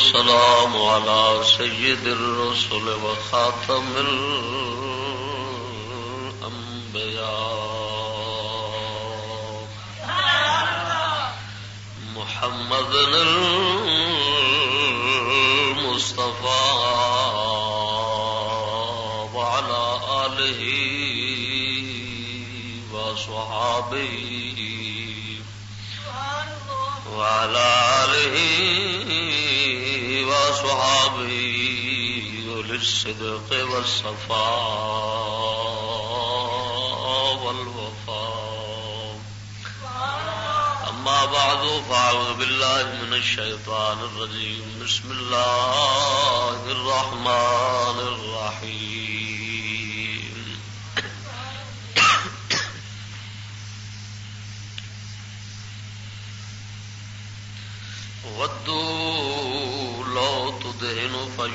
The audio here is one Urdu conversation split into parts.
والسلام على سيد الرسل وخاتم الأنبياء محمد المصطفى وعلى آله وصحابه وعلى آله وصحابه للصدق والصفاء والوفاء. أما بعد فأعوذ بالله من الشيطان الرجيم. بسم الله الرحمن الرحيم. ودوا لو تدهن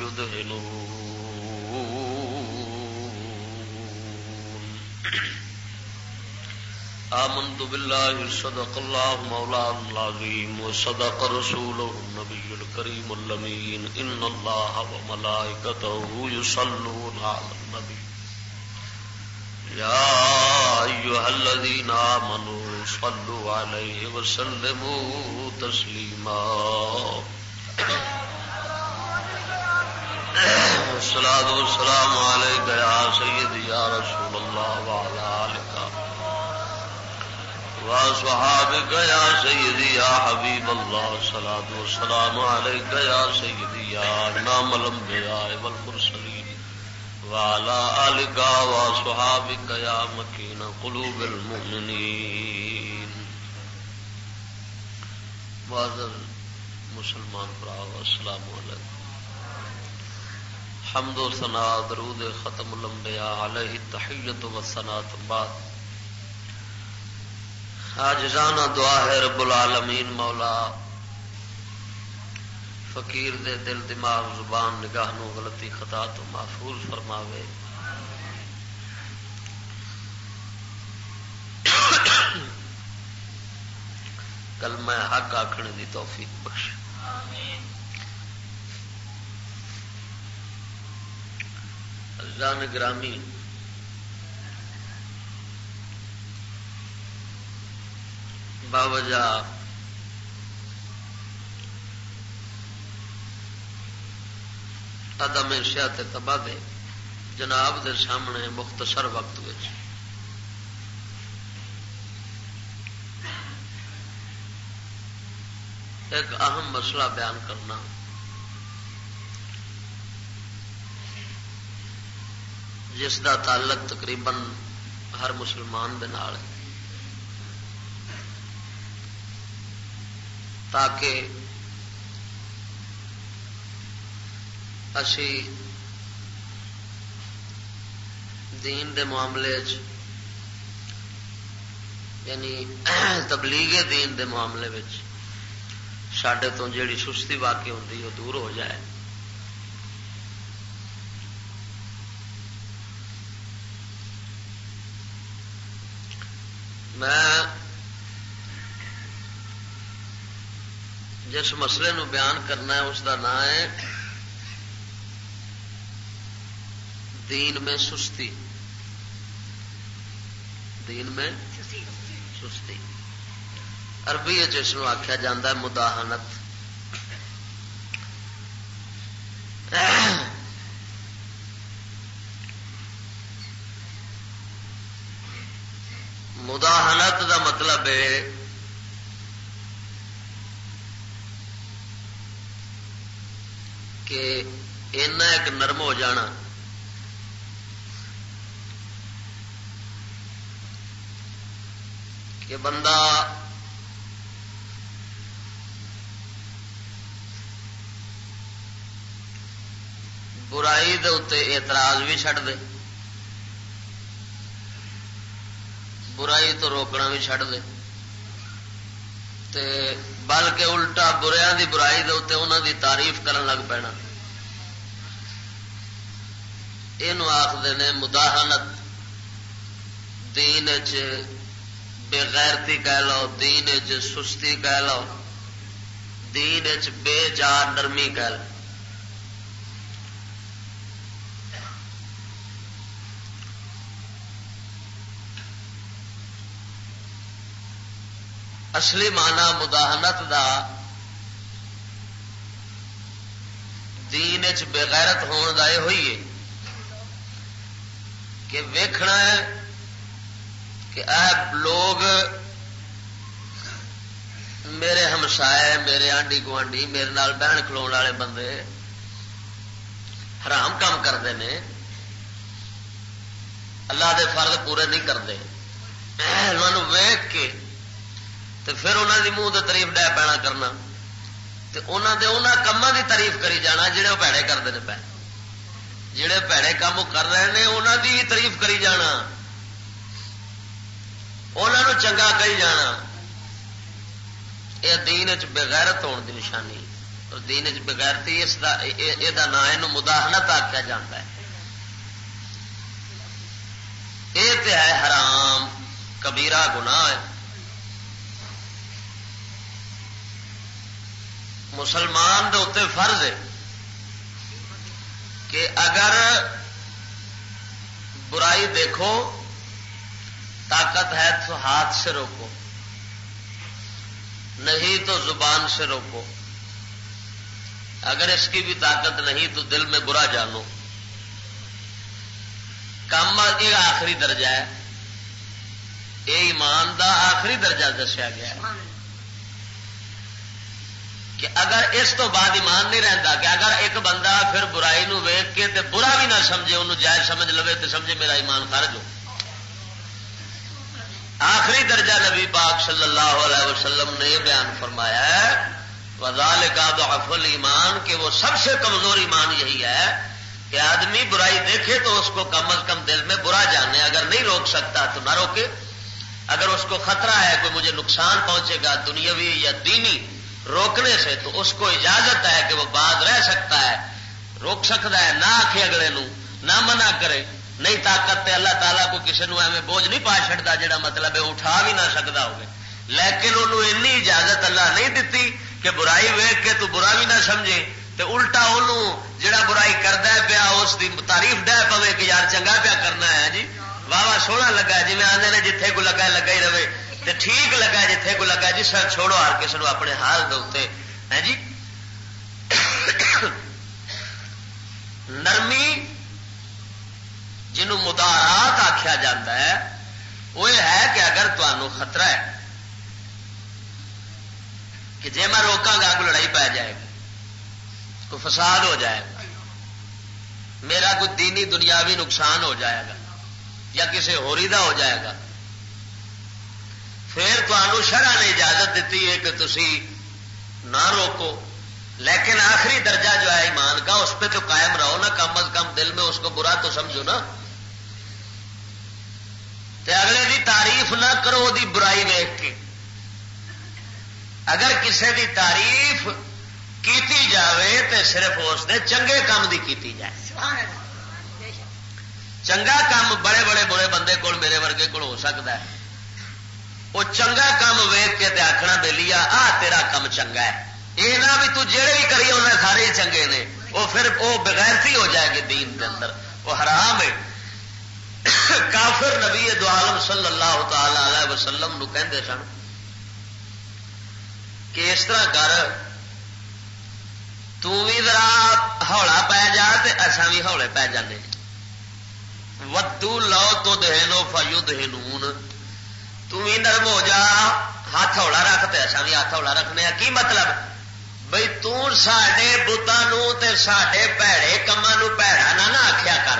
فيدهنون. آمنت بالله صدق الله مولانا العظيم وصدق رسوله النبي الكريم الأمين. إن الله وملائكته يصلون على النبي يا أيها الذين آمنوا صلوا عليه وسلموا تسليما. الصلاة والسلام عليك يا سيدي يا رسول الله وعلى آلك وصحابك يا سيدي يا حبيب الله. الصلاة والسلام عليك يا سيدي يا إمام الأنبياء والمرسلين وعلى آلك وصحابك يا مكين قلوب المؤمنين. معزز مسلمان براو السلام علیکم. حمد و ثناء درود ختم الانبیاء علیہ التحیۃ والثناء. بعد عاجزانہ دعا ہے رب العالمین مولا فقیر دے دل دماغ زبان نگاہ نو غلطی خطا تو محفوظ فرماوے. کلمہ حق آکھنے دی توفیق بخش. عزیزان گرامی، باوجہ عدم صحت تباہ جناب دے سامنے مختصر وقت وچ ایک اہم مسئلہ بیان کرنا جس دا تعلق تقریباً ہر مسلمان دے نال ہے، تاکہ اسی دین دے معاملے یعنی تبلیغ دین دے معاملے وچ ساڈے تو جیڑی سستی واقع ہوتی وہ دور ہو جائے. میں جس مسئلے نو بیان کرنا ہے اس کا نام ہے دین میں سستی. دین میں سستی عربی جس کو آخیا جاتا ہے مداحنت. مداحنت دا مطلب ہے کہ اینا ایک نرم ہو جانا کہ بندہ برائی دے اتے اعتراض بھی چھڑ دے، برائی تو روکنا بھی چھڑ دے، تے بلکہ الٹا بریاں دی برائی دے اتے انہاں دی تعریف کرن لگ پینا. اینو آکھدے نے مداحنت. دین چ بے غیرتی کہہ لو، دین چ سستی کہہ لو، دین وچ بے جا نرمی گل اصلی معنی مداہنت دا دین وچ بے غیرت ہون دا یہ ہوئی ہے کہ ویکھنا ہے کہ اے لوگ میرے ہمسائے میرے آنڈی گوانڈی میرے نال بہن کھلو والے بندے حرام کام کرتے ہیں اللہ دے فرض پورے نہیں کرتے انہوں ویخ کے تو پھر انہوں دی منہ دے تعریف ڈے پینا کرنا تے انہوں دے انہوں کاموں دی تعریف کری جانا جہے وہ پیڑے کرتے ہیں پہ جہے پیڑے کام کر رہے ہیں انہوں دی بھی تعریف کری جانا انہوں چنگا کہی جانا یہ دین چ بغیرت ہونے کی نشانی اور دین چ بغیرتی اس دا یہ نام یہ مداہنت آخیا جاتا ہے یہ تو ہے حرام کبیرہ گناہ ہے مسلمان دے اتنے فرض ہے کہ اگر برائی دیکھو طاقت ہے تو ہاتھ سے روکو نہیں تو زبان سے روکو اگر اس کی بھی طاقت نہیں تو دل میں برا جانو کام یہ آخری درجہ ہے یہ ایمان دا آخری درجہ دسیا گیا ہے کہ اگر اس تو بعد ایمان نہیں رہتا کہ اگر ایک بندہ پھر برائی نو ویخ کے تے برا بھی نہ سمجھے انہوں جائز سمجھ لوے تو سمجھے میرا ایمان خارج ہو آخری درجہ نبی پاک صلی اللہ علیہ وسلم نے یہ بیان فرمایا ہے وذالک ضعف الایمان کہ وہ سب سے کمزور ایمان یہی ہے کہ آدمی برائی دیکھے تو اس کو کم از کم دل میں برا جانے اگر نہیں روک سکتا تو نہ روکے اگر اس کو خطرہ ہے کوئی مجھے نقصان پہنچے گا دنیاوی یا دینی روکنے سے تو اس کو اجازت ہے کہ وہ باز رہ سکتا ہے روک سکتا ہے نہ آخے اگلے نو نہ منع کرے نہیں طاقت تے اللہ تعالیٰ کو کسی نو ایویں بوجھ نہیں پا چڑتا جڑا مطلب ہے اٹھا بھی نہ سکتا ہوگا لیکن انہوں اینی اجازت اللہ نہیں دیتی کہ برائی ویخ کے تو برا بھی نہ سمجھے تے الٹا انہوں جڑا برائی کرتا ہے پیا اس کی تعریف ڈہ پوے کہ یار چنگا پیا کرنا ہے جی واہ واہ سونا لگا جی میں آدھے نے جتھے کو لگا لگا ہی رہے تے ٹھیک لگا جتھے کو لگا جی سر چھوڑو ہر کسی کو اپنے حال دے ہے جی نرمی جنہوں مدارات آخیا جاتا ہے وہ یہ ہے کہ اگر تمہیں خطرہ ہے کہ جی میں روکاں گا کوئی لڑائی پی جائے گی کوئی فساد ہو جائے گا میرا کوئی دینی دنیاوی نقصان ہو جائے گا یا کسی ہوری دا ہو جائے گا پھر تمہیں شرع نے اجازت دیتی ہے کہ تسی نہ روکو لیکن آخری درجہ جو ہے ایمان کا اس پہ تو قائم رہو نا کم از کم دل میں اس کو برا تو سمجھو نا تے اگلے دی تعریف نہ کرو دی برائی ویخ کے اگر کسی دی تعریف کیتی جاوے تے صرف اس دے چنگے کام دی کیتی جائے چنگا کام بڑے بڑے برے بندے کول میرے ورگے کول ہو سکتا ہے وہ چنگا کام ویخ کے تے آخنا بے لیا آ تیرا کام چنگا ہے یہ نہ بھی تو جڑے بھی کری انہیں سارے چنگے نے وہ پھر وہ بغیرتی ہو جائے گی دین کے اندر وہ حرام ہے کافر نبی دو عالم صلی اللہ تعالی علیہ وسلم نو کہندے سن کہ اس طرح کر تو بھی ذرا ہولا پی جا تے اساں بھی ہولے پی جانے ودو لو تو دہنو فیدہنون تو بھی نرم ہو جا ہاتھ ہولا رکھ تے اساں بھی ہاتھ ہولا رکھنے کی مطلب بھئی تو ساڈے بتاں تے ساڈے پیڑے کماں نو پیڑا نہ آکھیا کر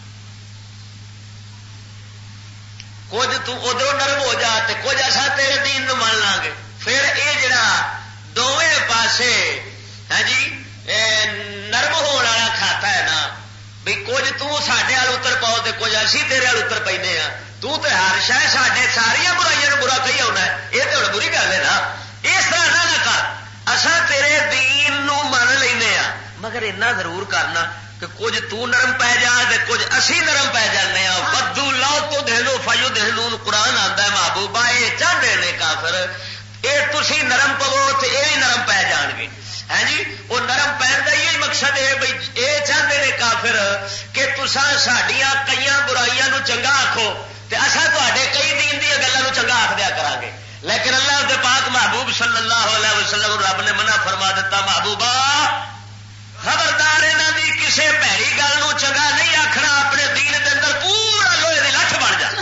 کچھ تو ادھر نرم ہو جا تے کچھ ایسا تیرے دین نو مان لاں گے پھر یہ جڑا دونوں پاسے ہے جی نرم ہونے والا کھاتا ہے نا بھی کچھ تو ساڈے وال اتر پاؤ تے کچھ اسی تیرے وال اتر پینے ہاں تو تے ہر شاید ساڈے ساریا برائیاں برا کہی آنا ہے یہ تو ہوں بری گل ہے نا اس طرح نہ کر اصا تیرے دین نو من لینا مگر اتنا ضرور کرنا کہ کچھ تو نرم پی جا تے کچھ اسی نرم پی جانے ہاں بدو لاؤ تو دہلو فایو دہلون قرآن آتا ہے محبوبہ یہ چاہتے ہیں کافر یہ تھی نرم پو تو یہ بھی نرم پی جان گے. ہے جی وہ نرم پہن کا یہ مقصد ہے بھائی یہ چاہتے ہیں کافر کہ تسا سڈیا کئی برائیاں نو چنگا آخو تو اصا تے کئی دین دیا گلوں چنگا آخ دیا کرا گے. لیکن اللہ کے پاک محبوب صلی اللہ علیہ وسلم رب نے منع فرما دیتا محبوبہ خبردار یہاں کی کسی بھڑی گل چنگا نہیں آخنا اپنے دین کے اندر پورا لوہے کی لٹھ بن جا.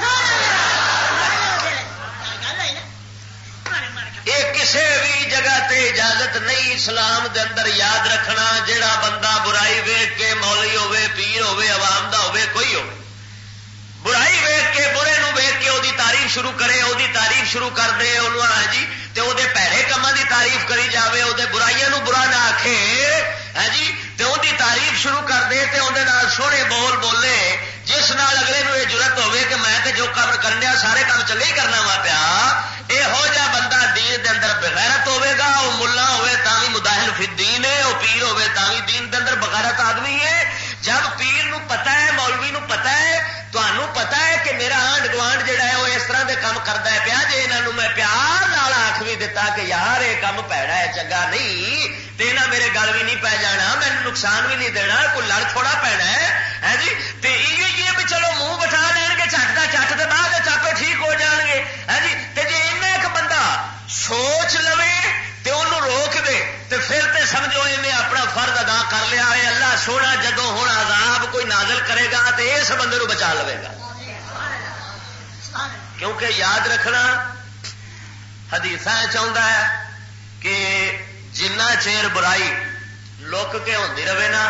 یہ کسی بھی جگہ تے اجازت نہیں اسلام دے اندر یاد رکھنا. جیڑا بندہ برائی ویک کے مولوی ہوے پیر ہوے عوام دا ہوے کوئی ہوے برائی ویک کے برے نو ویک کے وہی تعریف شروع کرے وہی تعریف شروع کر دے انہوں ہاں جی تے وہ پیڑے کاموں کی تعریف کری جاوے وہ برائیاں نو برا نہ آکھے ہاں جی تے وہی تعریف شروع کر دے تے اندر نال سوہنے بول بولے جس نال اگلے نو یہ ضرورت ہوے کہ میں تے جو کام کرنے سارے کام چنگے ہی کرنا وا پیا. یہو جا بندہ دین دے اندر بغیرت ہوے گا. وہ ملا ہوے تاں وی مداہن فی الدین ہے وہ پیر ہوے تاں وی دین دے اندر بغیرت آدمی ہے. جب پیر نو پتا ہے مولوی نو پتا ہے تمہوں پتا ہے کہ میرا آنڈ گوانڈ جہا ہے وہ اس طرح کے کام کرتا ہے پیا جی یہاں میں پیار نال آخ بھی دتا کہ یار یہ کام پیڑا ہے چنگا نہیں تو یہاں میرے گل بھی نہیں پی جانا مینو نقصان بھی نہیں دینا کوئی لڑ تھوڑا پینا ہے جی تو یہ بھی چلو منہ بٹھا دین گے چٹ کا چٹ کے بعد چاپے ٹھیک ہو جان گے ہے جی تو جی ایک بندہ سوچ لو تو انہوں روک دے تو پھر تے سمجھو انہیں اپنا فرض ادا کر لیا ہے. اللہ سونا جدو ہوں عذاب کوئی نازل کرے گا تو اس بندے کو بچا لے گا. کیونکہ یاد رکھنا حدیث چاہتا ہے کہ جنہ چیر برائی لک کے ہوتی رہے نا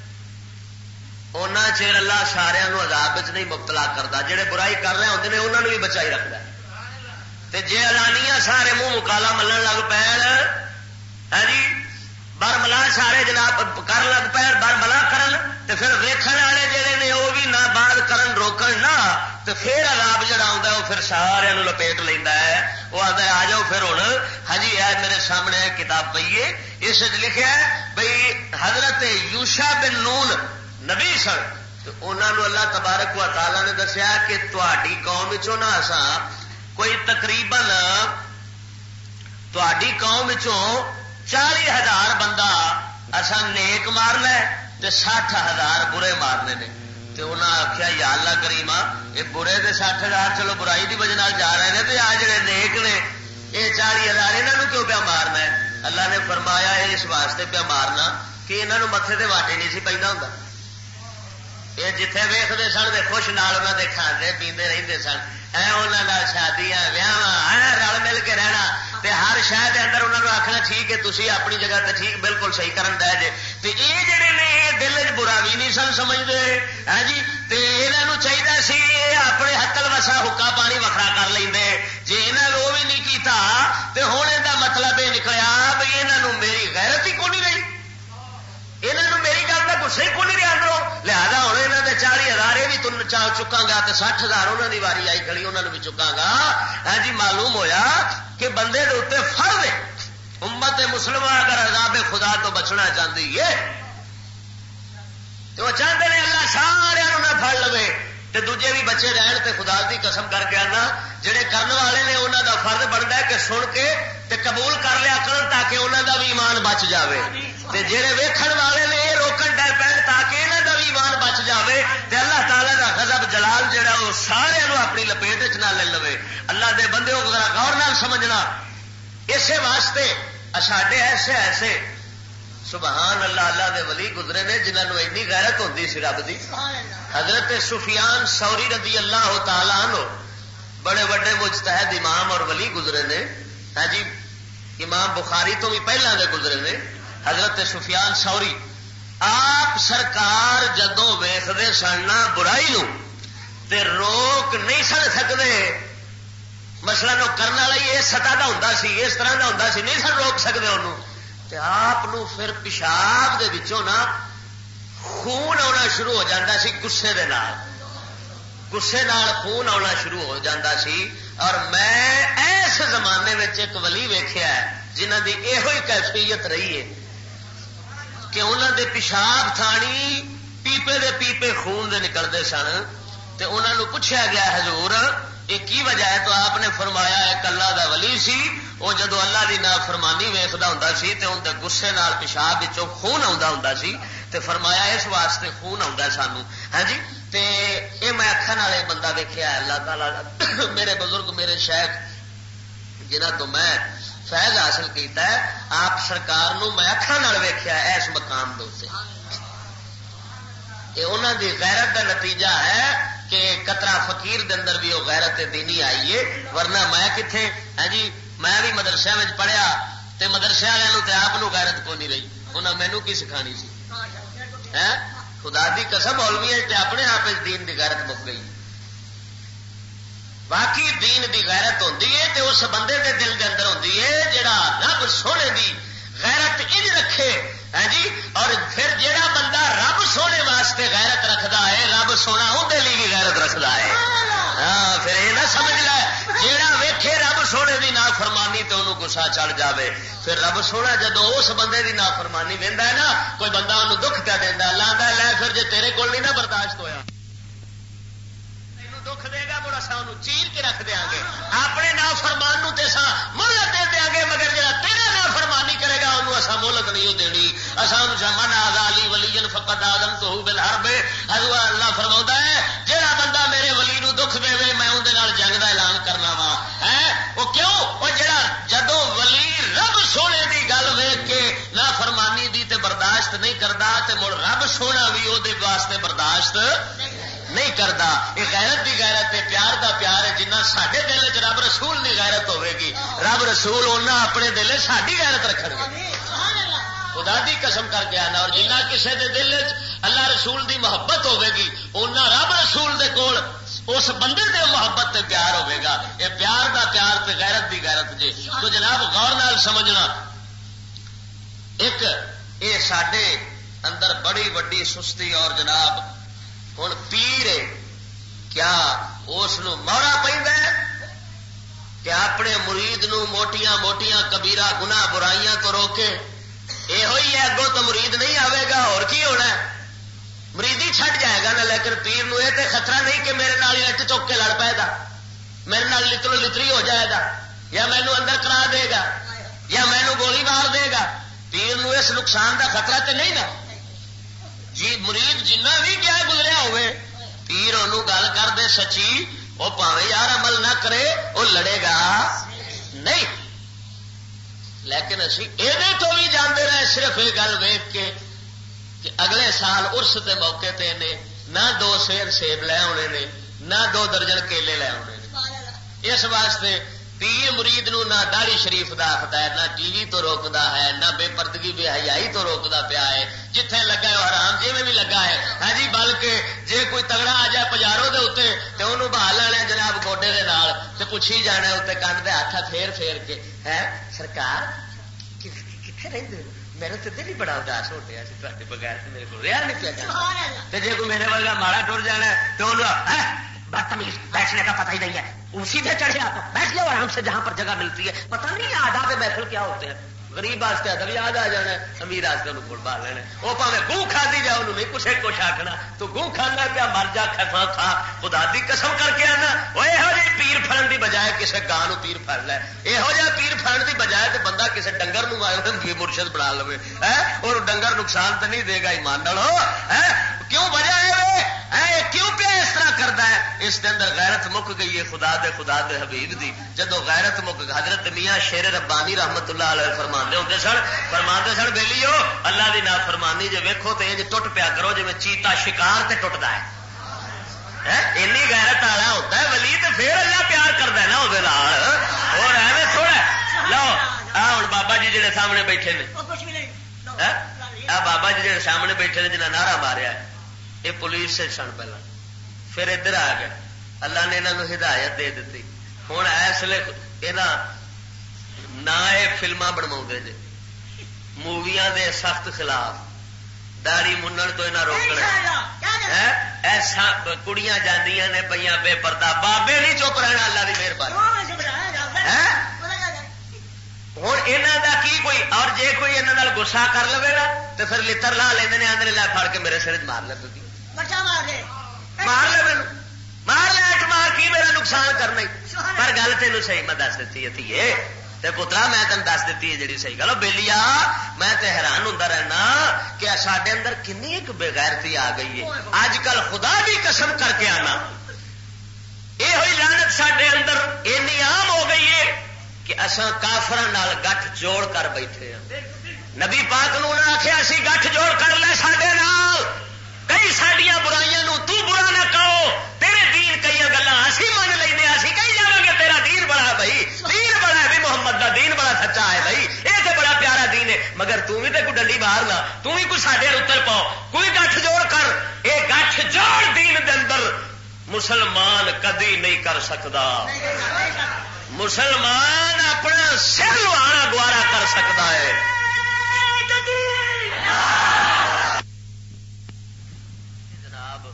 اُنہ چیر اللہ سارے عذاب نہیں مبتلا کرتا. جہے برائی کر رہے ہوتے ہیں انہوں نے بھی بچائی رکھتا. جی اعلانیہ سارے منہ مکالا ملن لگ پہ جی برملا سارے جناب کر لگ پے برملا کرن تے پھر ویکھن والے جڑے نے وہ بھی نہ بعد کرن روکن نہ تے پھر عذاب جڑا آتا ہے وہ پھر سارے لپیٹ لینا ہے. وہ آتا ہے آ جاؤ پھر ہوں. ہاں جی اے میرے سامنے کتاب پئی ہے اس لکھا ہے بھائی حضرت یوشع بن نون نبی سن تو انہوں نے اللہ تبارک و تعالی نے دسیا کہ تہاڈی قوم وچوں نہ اساں کوئی تقریباً تہاڈی قوم وچوں 40,000 بندہ اصا نیک مارنا تے 60,000 برے مارنے نے. تو انہاں آخیا یا اللہ کریما یہ برے دے 60,000 چلو برائی دی وجہ جا رہے ہیں تے آ جڑے نیک نے یہ 40,000 یہاں کیوں پیا مارنا ہے. اللہ نے فرمایا اس واسطے پیا مارنا کہ یہاں متے تے واٹے نہیں سی پہنا ہوں. یہ جتھے ویختے سن دے خوش نال انہوں دے کھاندے پیندے رہندے سن انہوں شادیاں ویاہ رل مل کے رہنا تے ہر شہر کے اندر انہوں نے آخنا ٹھیک ہے تسی اپنی جگہ تے ٹھیک بالکل صحیح کرن دے جے. تے یہ جڑے نے یہ دل چ برا بھی نہیں سن سمجھتے ہے جی تے انہوں چاہیے سی اپنے حقل وسا حکا پانی وکھرا کر لیں. جی انہوں نے وہ بھی نہیں کیتا تے ہن یہ مطلب یہ نکلیا بھائی انہوں میری غیرت ہی کو نہیں رہی انہوں میری گل کا گسا ہی کو نہیں رہا اندروں. لہٰذا ہوں یہاں کے 40,000 یہ بھی تم چکا گا تو 60,000 انہوں کی واری آئی کھڑی انہوں نے بھی چکا گا. ہاں جی معلوم ہویا کہ بندے کے اتنے فرض ہے امت مسلمہ اگر عذاب خدا تو بچنا چاہتی ہے تو وہ چاہتے ہیں اللہ سارے نہ پڑ لو تے دوجے بھی بچے رہن تے خدا دی قسم کر کے آنا جڑے کرن والے نے انہوں دا فرض بنتا ہے کہ سن کے تے قبول کر لیا کرن تاکہ انہوں دا بھی ایمان بچ جاوے تے جڑے ویکھن والے نے یہ روکن ڈر پین تاکہ انہوں دا بھی ایمان بچ جاوے تے اللہ تعالیٰ دا غضب جلال جڑا وہ سارے اپنی لپیٹ نہ لے لو. اللہ دے بندے کو ذرا غور نال سمجھنا. اسی واسطے ساڈے ایسے ایسے سبحان اللہ اللہ دے ولی گزرے نے جنہوں اینی غیرت ہوندی سی رب دی. حضرت سفیان ثوری رضی اللہ تعالی عنہ بڑے بڑے مجتہد امام اور ولی گزرے نے. ہاں جی امام بخاری تو بھی پہلے دے گزرے نے. حضرت سفیان ثوری آپ سرکار جدوں ویختے سن برائی نو تے روک نہیں سن سکتے. مسئلہ نو کرنے والا اس سطح کا ہوں سی اس طرح کا ہوں سی نہیں سن روک سکتے انہوں تے آپ پھر پیشاب دے وچوں نا خون آنا شروع ہو جاتا سی غصے دے نال غصے نال خون آنا شروع ہو جاتا سی. اور میں ایس زمانے میں ایک ولی ویکھیا ہے جنہ دی یہ کیفیت رہی ہے کہ انہوں دے پیشاب تھانی پیپے دے پیپے خون دے نکلتے سن. تے انہوں نے پوچھا گیا حضور یہ کی وجہ ہے تو آپ نے فرمایا ایک اللہ دا ولی سی وہ جدو اللہ کی نافرمانی ویختا ہوں سی تو اندر غصے نال پیشاب خون آتا ہوں سی تے فرمایا اس واسطے خون آتا سانو. ہاں جی تے یہ میں اکھان والے بندہ دیکھا اللہ تعالی میرے بزرگ میرے شیخ جنہ تو میں فیض حاصل کیتا ہے آپ سرکار نو میں اکھان نال ویکھیا اس مقام دے اوتے. یہ انہاں دی غیرت کا نتیجہ ہے کہ قطرہ فقیر دے اندر بھی وہ غیرت دینی آئی ہے ورنہ میں کتنے. ہاں جی میں بھی مدرسے میں پڑھیا تے مدرسے والوں تے آپ نو غیرت کو نہیں رہی انہاں مینوں کی سکھانی سی. خدا دی قسم مولوی تے اپنے آپ دین دی غیرت مک گئی. باقی دین دی غیرت ہوندی ہے تے اس بندے دے دل دے اندر ہوندی ہے جڑا رب سونے دی غیرت انج رکھے. ہاں جی اور پھر جیڑا بندہ رب سونے واسطے غیرت رکھدا ہے رب سونا اندر لی بھی غیرت رکھدا ہے. ہاں پھر یہ نہ سمجھ لے جیڑا ویکھے رب سونے دی نافرمانی تے انہوں غصہ چڑھ جاوے پھر رب سونا جدو اس بندے دی نافرمانی ویندا ہے نا کوئی بندہ انہوں دکھ پیا دیندا اللہ آندا لے پھر جے تیرے کول نہیں نہ برداشت ہویا دکھ دے گا مڑ اصا انہوں چیر کے رکھ دیا گے اپنے نافرمان نو تے اصا مہلت دے دیا گے مگر جڑا تیرا نافرمانی کرے گا انہوں اصا مہلت نہیں دینی. اصا من آزالی ولی فقط آدم تو بالحرب حضور اللہ فرماؤں ہے جہاں بندہ میرے ولی نو دکھ دے میں اندر جنگ کا اعلان کرنا وا ہے. وہ کیوں وہ جڑا جدو ولی رب سونے دی گل ویخ کے نافرمانی دی تے برداشت نہیں کرتا تے مڑ رب سونا بھی وہ واسطے برداشت نہیں کرتا. یہ غیرت دی غیرت ہے پیار دا پیار ہے جنہ سڈے دل چ رب رسول دی غیرت ہوے گی رب رسول انہاں اپنے دل ساری غیرت رکھن گے. خدا دی قسم کر کے آنا اور جنہ کسے دے دل چ اللہ رسول دی محبت ہوے گی انہاں رب رسول دے کول اس بندے دے محبت تے پیار ہوے گا. یہ پیار دا پیار تے غیرت دی غیرت جے تو جناب غور نال سمجھنا. ایک یہ سڈے اندر بڑی وڈی سستی اور جناب ہوں پیر کیا اس مورا پہ کہ اپنے مرید نو موٹیاں موٹیاں کبیرہ گناہ برائیاں تو روکے. یہ ہوئی ہے اگوں تو مرید نہیں آئے گا اور کی ہونا مریدی چھٹ جائے گا نا. لیکن پیر نو یہ تے خطرہ نہیں کہ میرے نال اٹ چک کے لڑ پائے گا میرے نال لترو لتری ہو جائے گا یا مینو اندر کرا دے گا یا مینو گولی مار دے گا. پیر نو اس نقصان دا خطرہ تے نہیں نا. جی مرید جنہ بھی کیا گزریا ہوئے پیر انہوں گل کر دے سچی وہ پاوے یار عمل نہ کرے وہ لڑے گا نہیں. لیکن اسی یہ تو بھی جانتے رہے صرف یہ گل ویخ کے کہ اگلے سال ارس کے موقع تے نے نہ 2 سیر سیب لے آنے نے نہ 2 درجن کیلے لے آنے نے. اس واسطے پیر مرید نو نہ داڑھی شریف دا آخدا ہے نہ ٹی وی تو روکدا ہے نہ بے پردگی بے حیائی تو روکدا پیا ہے. جتھے لگا ہے حرام جی بھی لگا ہے. ہاں جی بلکہ جے کوئی تگڑا آ جائے پجاروں دے اتنے تے انہوں بہا لینا جناب گوڈے دے نال تے پوچھی جانا اتنے کن دے ہاتھ پھیر پھیر کے ہے سرکار کتنے رہتے میرے تو دل ہی بڑا اداس ہو گیا تے بغیر میرے کو رہا نہیں پیا جانا. جے کوئی میرے ورگا ماڑا ٹر جانا تو بدتمیز بیٹھنے کا پتہ ہی نہیں ہے اسی پہ چڑھے آپ بیٹھ جاؤ آرام سے جہاں پر جگہ ملتی ہے. پتہ نہیں آداب محفل کیا ہوتے ہیں. غریب واسطے ادب یاد آ جانا ہے امیر واسطے انہوں کو بال لینا وہ پاوے گوں کھا دی جائے انہوں نہیں کچھ کچھ آخنا تو گوں کھانا پیا مر جا کھا کھا. خدا دی قسم کر کے آنا وہ یہو جی پیر پھڑن دی بجائے کسی گاہ پیر پھڑ لے یہو جہاں پیر پھڑن دی بجائے تو بندہ کسی ڈنگر مرشد بنا لو اور ڈنگر نقصان تو نہیں دے گا ایمان نالو. کیوں وجہ ہے کیوں پہ اس طرح کرتا ہے اس کے اندر غیرت مک گئی ہے خدا دے حبیب دی. جدو غیرت مک حضرت میاں شیر ربانی رحمت اللہ علیہ فرماندے ہوندے سن بیلی ہو اللہ دی نافرمانی جے ویکھو تے انج ٹٹ پیا کرو جے چیتا شکار تے ٹٹدا ہے. اینی غیرت والا ہوتا ہے ولی تے پھر اللہ پیار کردا ہے نا اودے نال اور ایویں تھوڑا لو آ ہن بابا جی جڑے سامنے بیٹھے نے آ بابا جی جڑے سامنے بیٹھے نے جنہاں نعرہ ماریا یہ پولیس سے سن پہلا پھر ادھر آ گیا اللہ نے انہوں ہدایت دے دیتی. ہوں اس لیے نہ یہ فلما بنوا جی موویاں دے سخت خلاف داڑھی منن تو یہاں روکنا ایسا کڑیاں جانیاں نے پہ بے پردہ بابے نہیں چپ رہنا اللہ کی مہربانی. ہوں یہاں کا کی کوئی اور جے کوئی یہاں گسا کر لے گا تو پھر لتر لا لیں آدھے لے پڑ کے میرے سر مار لے مار لے مینو مار لے اٹھ مار کی میرا نقصان کرنا. پر گل تینوں صحیح میں دس دیتی ہے تے پترا میں تین دس دیتی ہے جی صحیح گل بےلی میں تے حیران ہوں رہنا کہ سڈے اندر کنی ایک بےغیرتی آ گئی ہے. اج کل خدا بھی قسم کر کے آنا یہ ہوئی لعنت سڈے اندر اینی عام ہو گئی ہے کہ اصا کافران گٹھ جوڑ کر بیٹھے ہیں. نبی پاک نو نہ آخیا اسی گٹھ جوڑ کر لے سڈے نال کئی سڈیا برائیاں نو تو برا نہ کہو تیرے دین کئی گلا اسی من لینے اسی کہی جاؤ گے تیرا دین بڑا بھائی دین بڑا ہے بھی محمد دا دین بڑا سچا ہے بھائی یہ تو بڑا پیارا دین ہے مگر تم بھی تو کوئی ڈنڈی باہر نہ تم بھی کوئی ساڈے اتر پاؤ کوئی گٹھ جوڑ کر یہ گٹھ جوڑ دین دے اندر مسلمان کدی نہیں کر سکتا. مسلمان اپنا سر لوانا گوارا کر سکتا ہے. جناب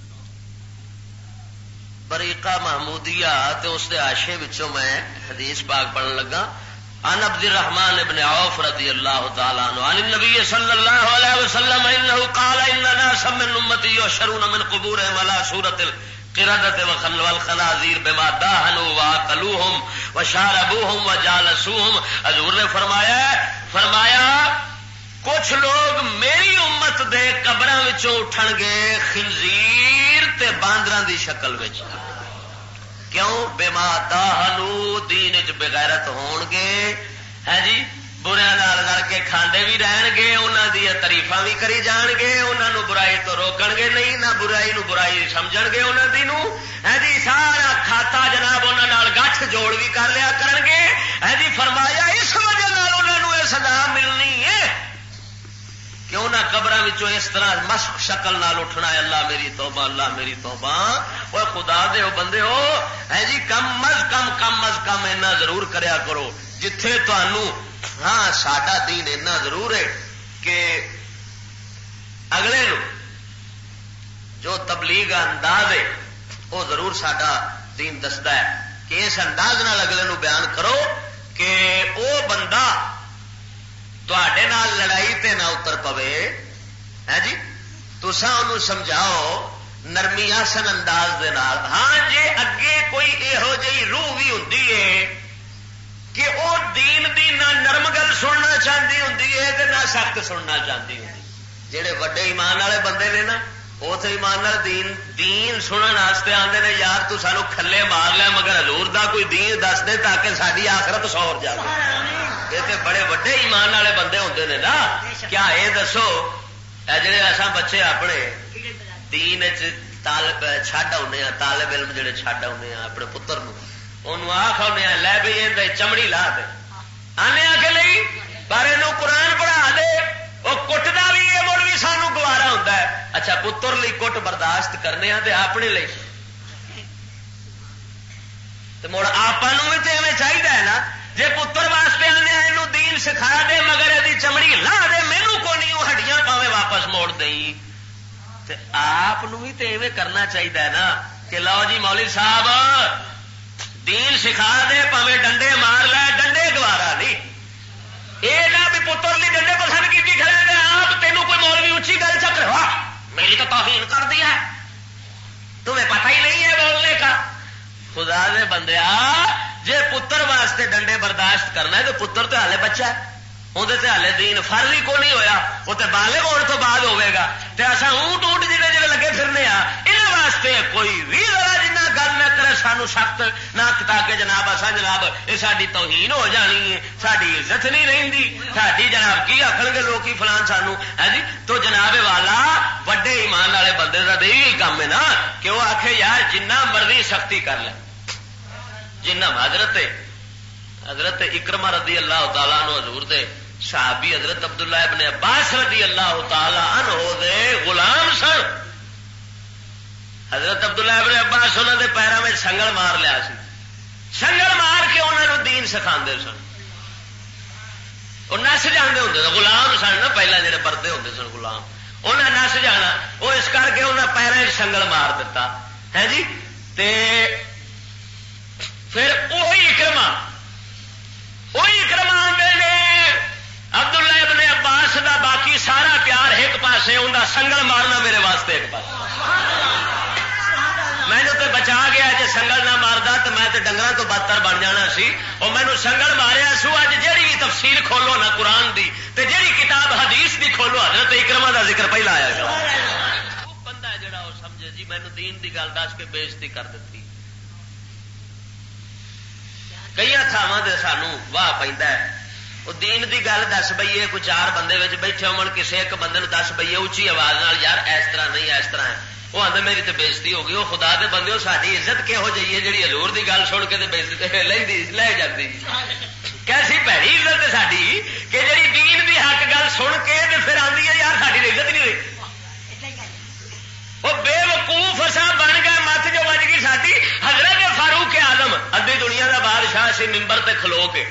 بریقہ محمودیہ تے اس دے عاشے وچوں میں حدیث پاک پڑھن لگا. عن عبد الرحمن ابن عوف رضی اللہ تعالی عنہ عن النبی صلی اللہ علیہ وسلم انه قال ان ناسا من امتی یحشرون من قبورهم على صورت القردة والخنازیر بما داهنوا واكلوهم وشاربوهم وجالسوهم. حضور نے فرمایا کچھ لوگ میری امت دے قبراں وچوں اٹھن گے خنزیر تے باندراں دی شکل وچ. کیوں؟ بما داہنو دین چ بغیرت ہون گے ہے جی بریاں نال رل کے کھاندے بھی رہن گے انہاں دی تعریفاں بھی کری جان گے انہاں نو برائی تو روکن گے نہیں نہ برائی نو برائی سمجھن گے انہاں دی نو ہے جی سارا کھاتا جناب انہاں نال گٹھ جوڑ بھی کر لیا کرن گے ہے جی. فرمایا اس وجہ نال انہاں نو یہ سزا ملنی ہے کہ انہاں قبراں وچوں اس طرح مشق شکل نال اٹھنا ہے اللہ میری توبہ اللہ میری توبہ. اوے خدا دے بندے ہو ہے جی کم از کم اینا ضرور کریا کرو جتھے تانوں ہاں ساڈا دین اینا ضرور ہے کہ اگلے نو جو تبلیغ انداز ہے وہ ضرور ساڈا دین دستا ہے کہ اس انداز نال اگلے نو بیان کرو کہ وہ بندہ تواڈے نال لڑائی تے نہ اتر پوے ہے جی. تساں انہوں سمجھاؤ نرمی آسن انداز دے نال. ہاں جے اگے کوئی یہو جہی روح بھی ہوندی ہے کہ وہ دین دی نہ نرم گل سننا چاہتی ہوں نہ سخت سننا چاہتی ہوں. جہے وڈے ایمان والے بندے نے نا وہ تو ایمان دین سنن واسطے آتے ہیں یار تو سانو کھلے مار لیا مگر حضور دا کوئی دین دس دے تاکہ ساری آخرت سور جائے. یہ تو بڑے وڈے ایمان والے بندے ہوتے ہیں نا. کیا یہ دسو جڑے ایسا بچے اپنے دین چڈ آنے طالب علم جڑے چڈ آنے اپنے پتر انہوں آخ آنے لے بھی یہ چمڑی لا دے آنے آ کے نہیں پر یہ قرآن پڑھا دے وہ کٹتا بھی ہے مڑ بھی سانو گوارا ہوتا ہے. اچھا پتر لی کٹ برداشت کرنے تے اپنے لی مڑ آپ بھی تو ایویں چاہیے ہے نا جی پتر واسطے آنے یہ دین سکھا دے مگر یہ چمڑی لا دے مینو کو نہیں وہ ہڈیاں پاوے واپس موڑ دئی تے آپ بھی تو ایویں کرنا چاہیے نا کہ لو جی مولوی صاحب دین سکھا دے پاوے ڈنڈے مار لے ڈنڈے گوارا نہیں. یہ نہ بھی پتر لی ڈنڈے پسند کی کھڑے دے آپ تینوں کوئی مولوی اچھی گل چکر ہوا میری تو توہین کر دیا تمہیں پتہ ہی نہیں ہے بولنے کا. خدا دے بندیا جے پتر واسطے ڈنڈے برداشت کرنا ہے تو پتر تو ہالے بچہ ہے اندر ہالے دین فرض ہی کو نہیں ہویا وہ تو بالغ ہونے تو بعد ہوے گا. تے اصا اونٹ اونٹ جی جی لگے پھرنے یہ واسطے کوئی بھی ذرا جنہ گل نہ کرے سانو سخت نہ تاکہ جناب اصا جناب یہ ساری توہین ہو جانی ہے ساری عزت نہیں رہی ساری جناب کی آخر گے لوگ فلان سانو ہے جی. تو جناب والا وڈے ایمان والے بندے کا تو یہی کام ہے نا کہ وہ آخے یار جنہ مرضی سختی کر لے جنہ حضرت اکرمہ رضی اللہ تعالیٰ عنہ حضور دے صحابی حضرت عبداللہ ابن عباس رضی اللہ تعالی عنہ دے غلام سن. حضرت عبداللہ ابن عباس انہوں دے پیروں میں سنگل مار لیا سی سنگل مار کے انہوں نے دین سکھا سن. وہ نس جانے ہوں غلام سن نا پہلے جڑے پردے ہوتے سن غلام انہیں نس جانا وہ اس کر کے انہیں پیروں سنگل مار دیتا ہے جی. تے پھر وہی اکرما آتے ہیں عبداللہ ابن عباس دا باقی سارا پیار ایک پاسے ان کا سنگل مارنا میرے واسطے ایک پاس. میں نے تو بچا گیا جی سنگل نہ ماردا تو میں ڈنگر تو بدتر بن جانا سی. وہ مینو سنگل ماریا سو. اج جہی بھی تفسیر کھولو نا قرآن دی تے جہی کتاب حدیث دی کھولو حضرت اکرمہ دا ذکر پہلا آیا گا. وہ بندہ ہے جڑا وہ سمجھے جی مینو دین دی گل دس کے بےزتی کر دیتی. کئی تھاواں تے سانو واہ پیندا ہے. وہ دین دی گل دس بئیے کوئی چار بندے بیٹھے ہون کسی ایک بندے دس بئیے اچھی آواز نال یار اس طرح نہیں اس طرح ہے. وہ آدھے میری تو بےزتی ہو گئی. وہ خدا دے بندے ساری عزت کہہو جی ہے جی حضور دی گل سن کے بےزتی لے جاتی. کیسی پیڑی عزت ہے ساری کہ جی دین دی حق گل سن کے پھر آتی ہے یار ساری عزت نہیں رہی. وہ بے وقوف اصا بن گئے مت جو بج گئی ساری. حضرت فاروق آدم ادھی دنیا کا بادشاہ سی ممبر تے کھلو کے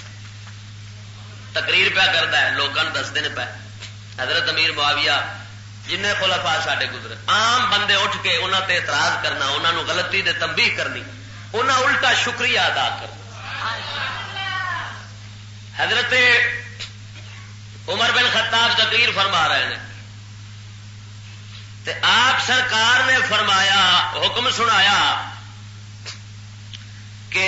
تقریر پیا کرتا ہے لوگوں دستے پہ. حضرت امیر معاویہ جن خلفاء ساڈے گزرے عام بندے اٹھ کے انہوں تے اعتراض کرنا انہوں غلطی دے تنبیہ کرنی انہاں الٹا شکریہ ادا کرنا. حضرت عمر بن خطاب تقریر فرما رہے ہیں تے آپ سرکار نے فرمایا حکم سنایا کہ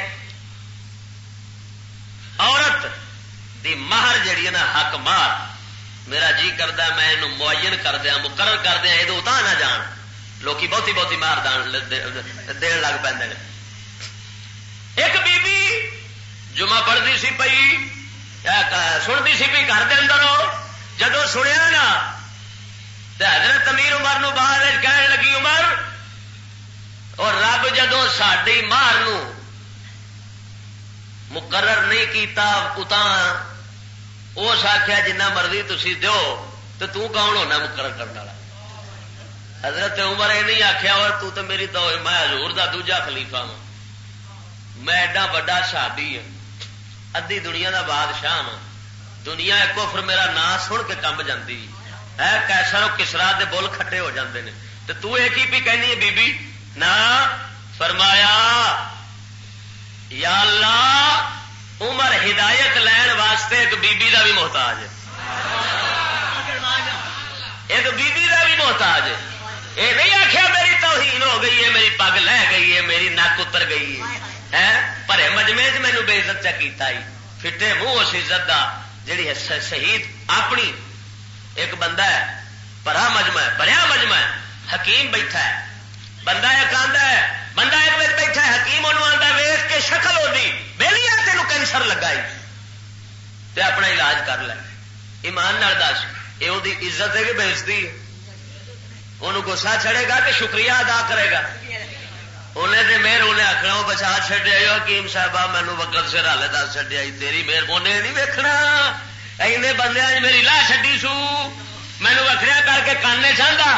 عورت دی مہر جڑی ہے نا حق مہر میرا جی کرتا ہے میں یہ معین کر دیا مقرر کر دیا یہ اتنا نہ جان. لوکی بہتی بہتی مہر دین لگ پہ. ایک بی بی جمعہ پڑھتی سی پئی سنتی سی پی گھر کے اندر جدو سنیا نا تو حضرت امیر عمر نو بعد کہنے لگی عمر اور رب جدو ساری مہر مقرر نہیں کیتا اتا اس آخیا جنہ مرضی تھی دو تو کون ہونا مقرر کرنے والا. حضرت عمر یہ نہیں آخیا اور تو میری تو میں حضور دا دوجا خلیفہ ہوں میں ایڈا وڈا صحابی ہوں ادھی دنیا دا بادشاہ ہوں دنیا کفر میرا نام سن کے کمب جاتی ہے. کیسا کسرا دے بول کھٹے ہو جاندے نے تو ایک ہی بھی کہنی ہے بی بی نہ فرمایا یا اللہ عمر ہدایت لین واسطے ایک بی بی دا بھی محتاج ہے ایک بی بی دا بھی محتاج ہے. یہ نہیں آخیا میری توہین ہو گئی ہے میری پگ لہ گئی ہے میری نک اتر گئی ہے پرے مجمے چ مینو بے عزت کیتا ہی فٹے منہ اس عزت دا جڑی شہید اپنی ایک بندہ ہے پرا مجمع ہے پریا مجمع ہے حکیم بیٹھا ہے بندہ ایک آندا ہے بندہ ایک بچ بیٹھا ہے حکیم انہوں آتا ویخ کے شکل ہوتی ویلی ہے تینوں کینسر لگائی تے اپنا علاج کر لے. ایمان نال دس یہ وہ عزت ہے کہ بےزتی ہے. انہوں غصہ چڑھے گا کہ شکریہ ادا کرے گا. انہیں تے مہر انہیں آخنا وہ بچا چڈیا حکیم صاحبہ مینو وقت سے رالے دس چڈیا تیری مہر انہیں نہیں ویکھنا اینے بندے میری لا چڈی سو مینو وکھریا کر کے کانے چاہتا.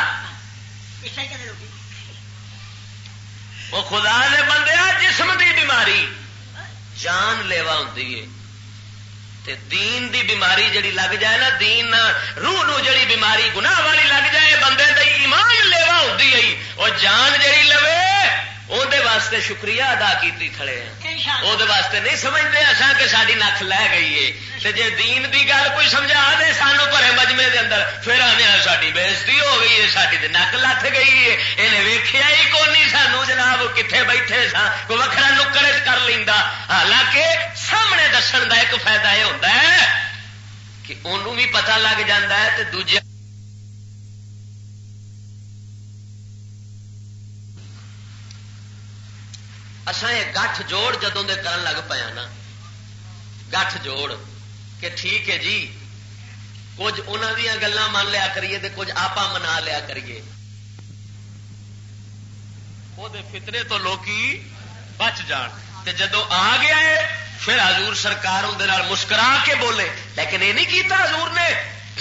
وہ خدا نے بندے جسم دی بیماری جان لیوا ہوتی ہے تے دین دی بیماری جڑی لگ جائے نا دین روح نو جڑی بیماری گناہ والی لگ جائے بندے دی ایمان لیوا ہوتی ہے وہ جان جڑی لوے وہ واسطے شکریہ ادا کیتی کھڑے ہیں وہ واسطے نہیں سمجھتے اصا کہ ساری نک لہ گئی ہے تے جے دین دی گل کوئی سمجھا دے سانو پرے مجمے دے اندر پھر آنے ساری بےزتی ہو گئی ہے ساری تے نک لتھ گئی ہے انہیں ویکھیا ہی کون نہیں سانو جناب کتنے بیٹھے سا کوئی وکھرا نکڑ کر لیندا. حالانکہ سامنے دسن دا ایک فائدہ یہ ہوتا ہے کہ انہوں بھی پتہ لگ جاتا ہے تے دوجے اصا یہ گٹھ جوڑ جدوں دے کرن لگ پیا نا گٹھ جوڑ کہ ٹھیک ہے جی کچھ انہوں دیا گلاں من لیا کریے تے کچھ آپا منا لیا کریے وہ فطرے تو لوکی بچ جان تے جدو آ گیا ہے پھر حضور سرکار اندر مسکرا کے بولے. لیکن یہ نہیں کیتا حضور نے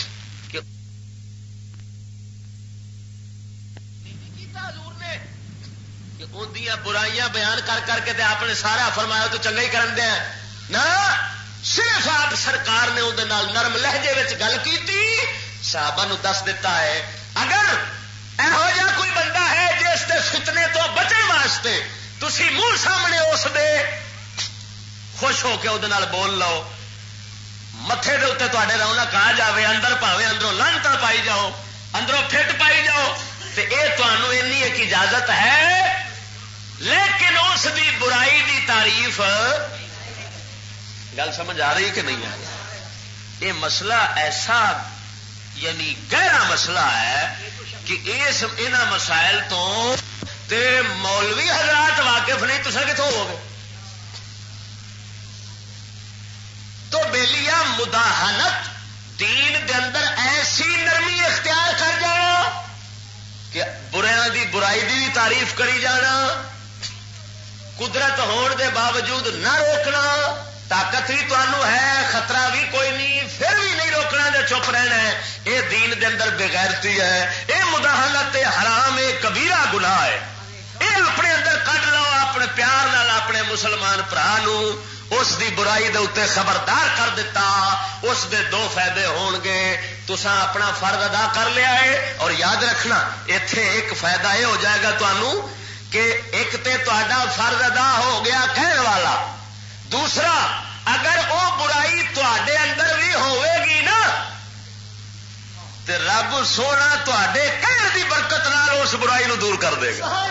اندیاں برائیاں بیان کر کر کے آپ نے سارا فرمایا تو چنگا ہی کرن دیا نا. صرف آپ سرکار نے اندر نرم لہجے میں گل کی صحابہ نو دس دیتا ہے اگر یہو جا کوئی بندہ ہے جس کے فتنے تو بچن واسطے تسی منہ سامنے اس دے خوش ہو کے وہ بول لو متے دے اتنے تے رونق آ جائے اندر پاوے اندروں لانتا پائی جاؤ اندروں فٹ پائی جاؤ تو یہ تمہیں اینی ایک اجازت ہے لیکن اس دی برائی دی تعریف گل سمجھ آ رہی کہ نہیں آ رہی؟ یہ مسئلہ ایسا یعنی گہرا مسئلہ ہے کہ انہاں مسائل تو تے مولوی حضرات واقف نہیں، تسا کتوں ہو گے؟ تو بیلیا مداحنت دین دے اندر ایسی نرمی اختیار کر جانا کہ برائیاں دی برائی دی بھی تعریف کری جانا، قدرت ہون دے باوجود نہ روکنا، طاقت بھی تمہوں ہے، خطرہ بھی کوئی نہیں، پھر بھی نہیں روکنا جو چپ رہنا ہے، یہ دین دے اندر بےغیرتی ہے، یہ مداحنت حرام ہے، کبیرہ گناہ ہے۔ یہ اپنے اندر کڈ لو، اپنے پیار نال اپنے مسلمان برا اس دی برائی دے اتنے خبردار کر دیتا، اس دے دو فائدے ہون گے، تساں اپنا فرض ادا کر لیا ہے، اور یاد رکھنا ایتھے ایک فائدہ یہ ہو جائے گا تمہوں کہ ایک تے تہاڈا فرض ادا ہو گیا کہن والا، دوسرا اگر وہ برائی تواڈے اندر بھی ہوے گی نا تے رب سونا تواڈے کہن دی برکت نال اس برائی نو دور کر دے گا،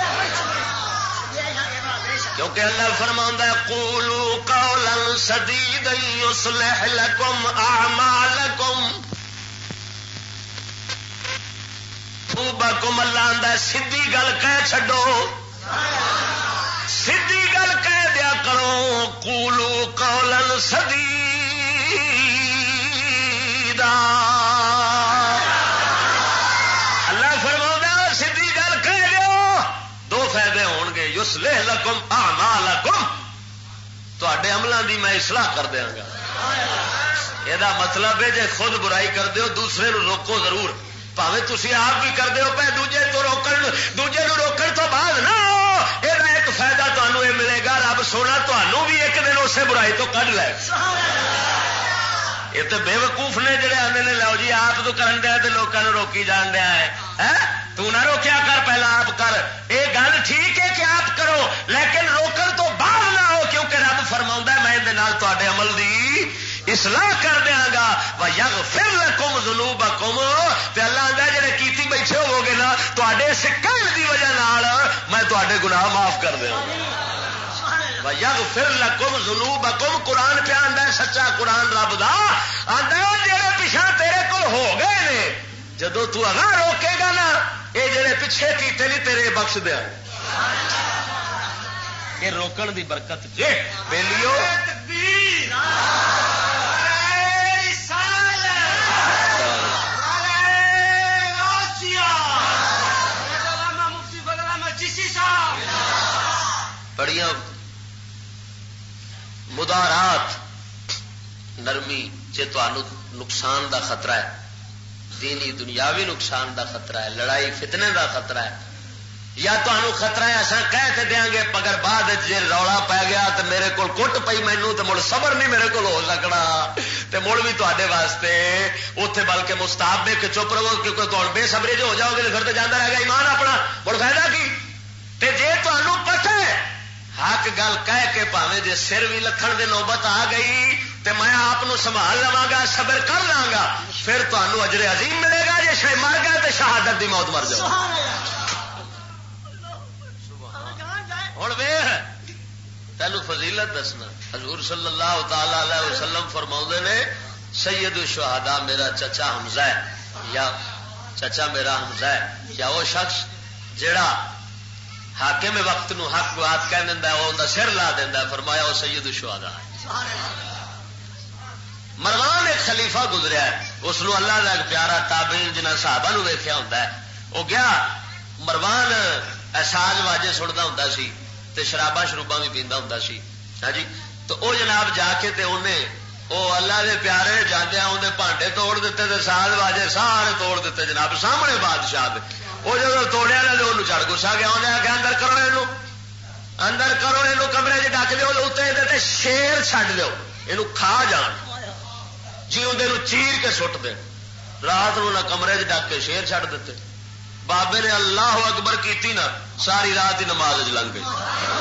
کیونکہ اللہ فرماؤندا ہے قولوا قولا سدیدا یصلح لکم اعمالکم، اللہ آندا ہے سیدھی گل کہہ چھڈو، سیدھی گل کہہ دیا کرو، قولوا قولا سدیدا، اللہ فرماؤندا سیدھی گل کہہ دیو، دو فائدے ہون گے، یصلح لکم اعمالکم، تواڈے عملاں دی میں اصلاح کر دیاں گا۔ یہ مطلب ہے جے خود برائی کر دیو دوسرے نو روکو ضرور، پاوے تسی آپ بھی کر دیو پہ دوجے تو روکن، دوجے نو روکن تو بعد نہ یہ ایک فائدہ تمہوں یہ ملے گا، رب سونا تمہوں بھی ایک دن اسے برائی تو کڈ لے۔ یہ تو بے وقوف نے جڑے آتے نے لو جی آپ تو کرن دیا تو لوگوں نے روکی جان دیا ہے، تو نہ روکیا کر، پہلا آپ کر، یہ گل ٹھیک ہے کہ آپ کرو لیکن روکن تو بعد نہ ہو، کیونکہ رب فرماؤں میں اندر تے عمل دی اصلاح کر دیا گا، وَيَغْفِرْ لَكُمْ ذُنُوبَكُمْ، تے اللہ آندا جڑے کیتی بیٹھے ہوو گے نا تواڈے سکھن دی وجہ نال میں تواڈے گناہ معاف کر دیاں گا۔ وَيَغْفِرْ لَكُمْ ذُنُوبَكُمْ، قرآن پہ آندا ہے، سچا قرآن رب دا آندا جڑے پیچھے تیرے کول ہو گئے نے جدوں تو اگاں روکے گا نا یہ جڑے پیچھے کیتے نہیں تیرے بخش دیا، یہ روکن دی برکت جے بیلیو بڑیاں مدارات نرمی، جے تمہیں نقصان دا خطرہ ہے، دینی دنیاوی نقصان دا خطرہ ہے، لڑائی فتنے دا خطرہ ہے، یا تمہیں خطرہ ہے اصل کہہ تے دیاں گے مگر بعد جے رولا پی گیا تو میرے کو کٹ پئی مینوں تو مڑ صبر نہیں میرے کو ہو سکنا، تو مڑ بھی تے واسطے اتنے بلکہ مستحب ہے کہ چپ رہو، کیونکہ تم بے صبری جو ہو جاؤ گے تو پھر تو جانا رہے گا ایمان اپنا، مڑ فائدہ کی؟ تے جے تمہیں پتہ ہے حق گل کہہ کے پاوے جے سر بھی لکھن دی نوبت آ گئی تے میں آپ سنبھال لواں گا، صبر کر لاں گا، پھر تمہیں اجر عظیم ملے گا، جے شے مر گئے تو شہادت دی موت مر جاؤ۔ ہوں ویکھ تینوں فضیلت دسنا، حضور صلی اللہ تعالی علیہ وسلم فرماؤندے نے سید الشہداء میرا چچا حمزہ ہے، یا چچا میرا حمزہ ہے، یا وہ شخص جڑا حاکم وقت نو حق بات کہہ دینا ہے، وہ سر لا دینا ہے، فرمایا وہ سید الشہداء ہے۔ مروان ایک خلیفہ گزریا ہے، اس نو اللہ کا ایک پیارا تابعین جنہاں صحابہ نو ویکھیا ہوندا ہے، وہ گیا مروان ساز واجے سنتا ہوں سی تے شراباں شروباں بھی پیندا ہوندا سی، ہاں جی، تو وہ جناب جا کے تے انہیں وہ اللہ دے پیارے جاندیاں انہیں بھانڈے توڑ دیتے تے ساز واجے سارے توڑ دیتے جناب سامنے بادشاہ دے، وہ جب توڑیا نا وہ چڑھ گسا گیا، انہیں آخیا اندر کرو یہ، اندر کرو یہ کمرے چ ڈک دو، اتنے شیر چھڈ دو یہ کھا جان جی، اندر چیر کے سٹ دے، رات نو نہ کمرے چ ڈک کے شیر چھڈ دیتے، بابے نے اللہ اکبر کیتی نا ساری رات ہی نماز لنگ گئی،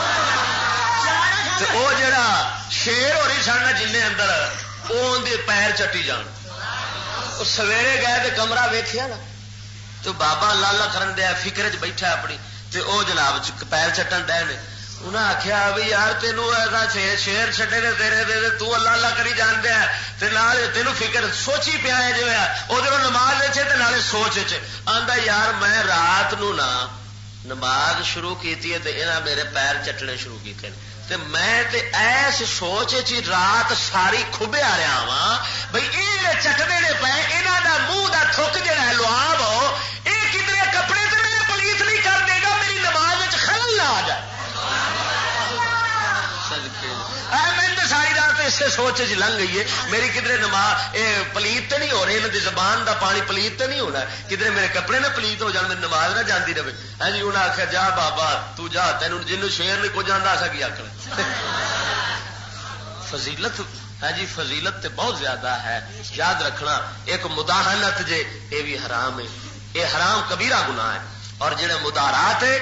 وہ جڑا شیر ہو رہی سن جن اندر وہ اندر پیر چٹی جان، وہ سویرے گئے تو کمرہ ویکھیا نا تو بابا لالا کرن دیا فکر چ بیٹھا اپنی، تے او جناب پیر چٹن ڈے نے، انہیں آخیا بھی یار تینوں ایسا شیر چھڈے نے تیرے دے تو اللہ اللہ کری جانتے ہیں تینوں فکر سوچی پیا ہے جو ہے ادھر نماز نالے سوچ آندا یار میں رات نو نا نماز شروع کیتی ہے تے انہاں میرے پیر چٹنے شروع کیتے تے میں تے ایس سوچ چی رات ساری کھبیا رہا وا بھئی یہ چٹنے نے پے انہاں دا منہ دا تھک جڑا ہے لعاب ہو یہ کتنے کپڑے تے میرے پلیت نہیں کر دے گا میری نماز وچ خلل نہ آ جائے میں ساری رات اسے سوچ لنگ گئی ہے میری کدھر نماز پلیت تو نہیں ہو رہی انہوں کی زبان دا پانی پلیت تو نہیں ہونا کدھر میرے کپڑے نہ پلیت ہو جان میری نماز نہ جاتی رہے ہاں جی انہیں آخیا جا بابا تو جا تین جنوں شیر نہیں کچھ آتا اصا کی آخر فضیلت ہے جی فضیلت تے بہت زیادہ ہے یاد رکھنا ایک مداحنت جے یہ بھی حرام ہے یہ حرام کبیرہ گناہ ہے اور جڑے مدارات ہے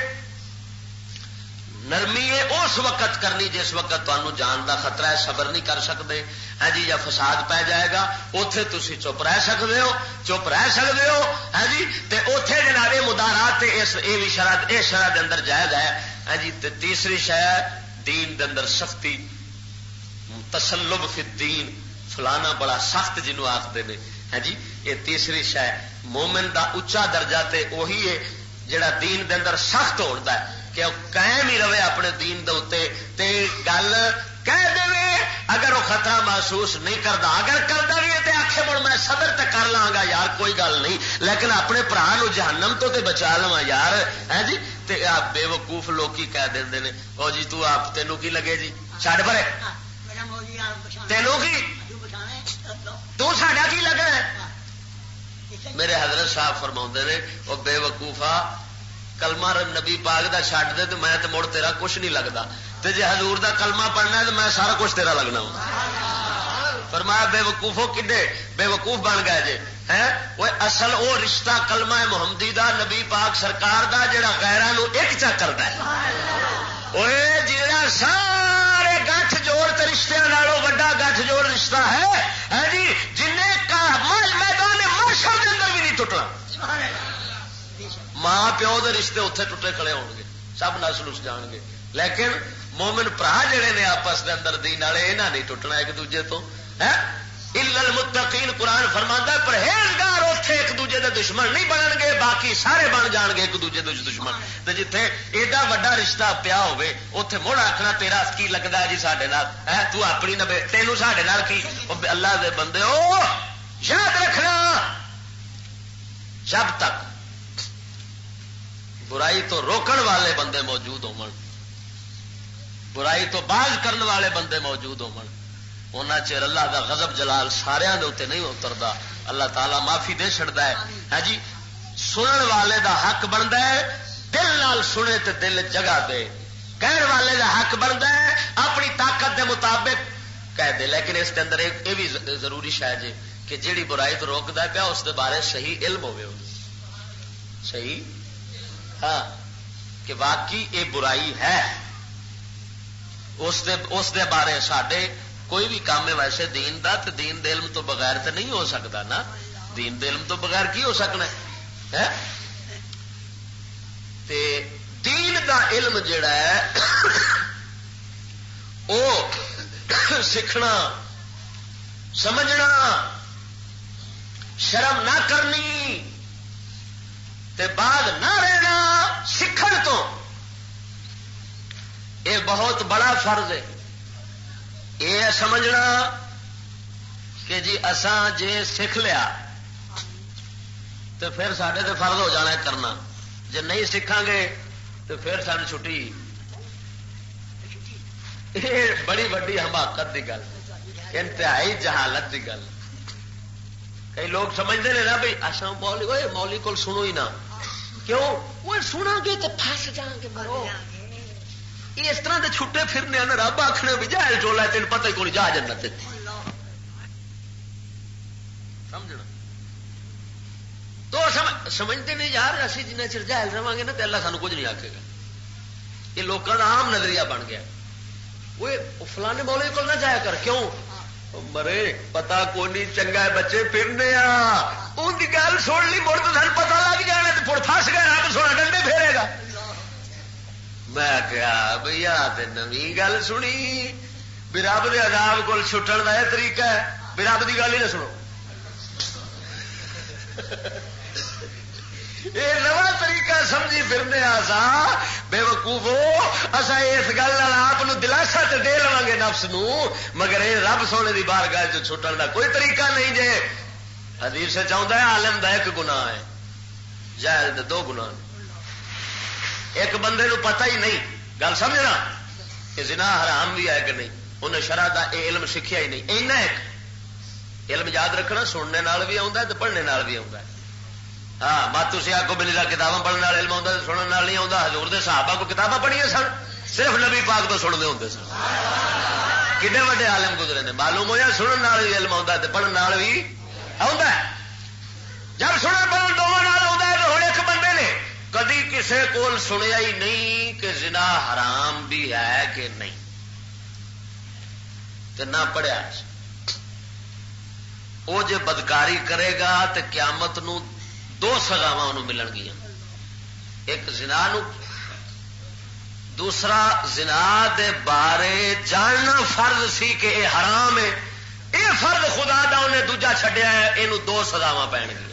نرمی ہے اس وقت کرنی جس وقت تمہیں جان کا خطرہ ہے صبر نہیں کر سکتے ہاں جی یا فساد پی جائے گا اوتھے تسی چپ رہ سکتے ہو ہاں جی تے اوتھے جناب یہ مدارات یہ بھی شرح یہ شرح کے اندر جائز ہے ہاں جی تے تیسری شہ دین دے اندر سختی تسلب فی الدین فلانا بڑا سخت جنوں آختے ہیں ہاں جی یہ تیسری شہ مومن دا اچا درجہ تے وہی ہے جڑا دین دے اندر سخت ہوتا ہے کہ قائم ہی رہے اپنے دین دے اوتے تے گل کہہ دے اگر وہ خطرہ محسوس نہیں کرتا اگر کرتا بھی ہے تو آخے مڑ میں صبر تے کر لاں گا یار کوئی گل نہیں لیکن اپنے برا نو جہنم تو تے بچا لوا یار ہے جی تے آپ بے وقوف لوگ کی کہہ دیں نے او جی تو آپ تینوں کی لگے جی چھڈ پرے تینوں کی تو ساڈا کی لگنا ہے میرے حضرت صاحب فرما نے وہ بے وقوفا کلمہ نبی پاک دا چھڈ دے تو میں تے مڑ تیرا کچھ نہیں لگتا تے جے حضور دا کلمہ پڑھنا ہے تو میں سارا کچھ تیرا لگنا ہوں فرمایا بے وقوفو کڈے بے وقوف بن گئے جے ہیں وہ اصل وہ رشتہ کلمہ محمدی دا نبی پاک سرکار دا جڑا غیراں نو ایک چا کردا ہے اوے جڑا سارے گٹھ جوڑ تے رشتیاں نالوں بڑا گٹھ جوڑ رشتہ ہے جی جن کا میدان محشر دے اندر بھی نہیں ٹوٹنا ماں پیو دے رشتے اتنے ٹوٹے کھڑے ہون گے سب نس نس جان گے لیکن مومن برا جڑے نے آپس دے اندر دین والے یہاں نہیں ٹوٹنا ایک دوجے تو الا المتقین قرآن فرماندا ہے پرہیزگار اوتھے ایک دوجے دے دشمن نہیں بنن گے باقی سارے بن جان گے ایک دوجے دے دشمن تے جتھے ایڈا وڈا رشتہ پیا ہوے اوتھے مڑ آکھنا تیرا کی لگدا ہے جی ساڈے نال تو اپنی نبے تینوں ساڈے نال کی اللہ دے بندے او یاد رکھنا جب تک برائی تو روکن والے بندے موجود ہون برائی تو باز کرن والے بندے موجود ہون اونا چر اللہ دا غضب جلال سارے دے اوتے نہیں اتردا اللہ تعالی معافی دے چھڑدا ہے ہاں جی سنن والے دا حق بندا ہے دل نال سنے تے دل جگہ دے کہن والے دا حق بندا ہے اپنی طاقت دے مطابق کہہ دے لیکن اس کے اندر یہ بھی ضروری شاید ہے کہ جیڑی برائی تو روکدا پیا اس دے بارے صحیح علم ہوے صحیح ہاں کہ واقعی یہ برائی ہے اس دے بارے ساڈے کوئی بھی کام ہے ویسے دین دا تے دین دے علم تو بغیر تے نہیں ہو سکتا نا دین دے علم تو بغیر کی ہو سکنا ہے تے دین دا علم جڑا ہے او سیکھنا سمجھنا شرم نہ کرنی تے بعد نہ رہنا سیکھن تو یہ بہت بڑا فرض ہے یہ سمجھنا کہ جی اساں جے سیکھ لیا تو پھر سارے تے فرض ہو جانا ہے کرنا جے نہیں سیکھاں گے تو پھر سانو چھٹی یہ بڑی بڑی حماقت کی گل انتہائی جہالت کی گل کئی لوگ سمجھتے ہیں نا بھائی اصا مولی کو سنو ہی نہ کیوں وہ سنا گے تو پھس جان گے مرو یہ اس طرح کے چھٹے پھرنے رب آخنے بھی جہل چولا تین پتہ ہی کون جا جنت سمجھنا تو سمجھتے نہیں یار اسی جنہیں چر جہل رہے گے نا تو اللہ سانو کچھ نہیں آکے گا یہ لوگوں کا عام نظریہ بن گیا وہ فلانے مولوی کو نہ جایا کر کیوں مرے پتا کو نہیں چنگا ہے بچے پھرنے ان کی گل سن لی مڑ تو سن پتا لگ جانا تو پھر پھس گیا رب سونا ڈنڈے پھیرے گا میں کہا بھیا نویں گل سنی بھی رب دے عذاب کول چھٹن کا یہ طریقہ ہے بھی رب کی گل ہی نہ سنو یہ نواں طریقہ سمجھی پھرنے آسا بے وقوفو اصا اس گل آپ دلاسا تو دے لواں گے نفس نو مگر یہ رب سونے کی بارگاہ چ چھٹن کا کوئی طریقہ نہیں جے حدیث سے چاہتا ہے عالم دا ایک گناہ ہے جاہل دے دو گناہ ایک بندے نو پتہ ہی نہیں گل سمجھنا کہ زنا حرام بھی ہے کہ نہیں انہیں شرع دا علم سیکھیا ہی نہیں اینا ایک علم یاد رکھنا سننے نال بھی آتا ہے تو پڑھنے نال بھی آتا ہے ہاں مت تھی آگو بلی کا کتاباں پڑھنے علم آتا ہے سننے نال نہیں آتا حضور دے صحابہ کو کتاباں پڑھیاں سن صرف نبی پاک تو سنتے ہوتے سن کنے وڈے عالم گزرے نے معلوم ہوا سننے نال بھی علم آتا ہے تو پڑھنے نال بھی آتا ہے جب سنن پڑھن دونوں نال آتا ہے تو ہوں ایک بندے نے کدی کسے کول سنیا ہی نہیں کہ زنا حرام بھی ہے کہ نہیں تے نہ پڑھیا وہ جے بدکاری کرے گا تے قیامت نو دو سزاواں انہوں ملن گیا ایک زنا نو دوسرا زنا دے بارے جاننا فرض سی کہ یہ حرام ہے یہ فرض خدا دا انہیں دوجا چھڈیا ہے یہ دو سزاواں پین گیا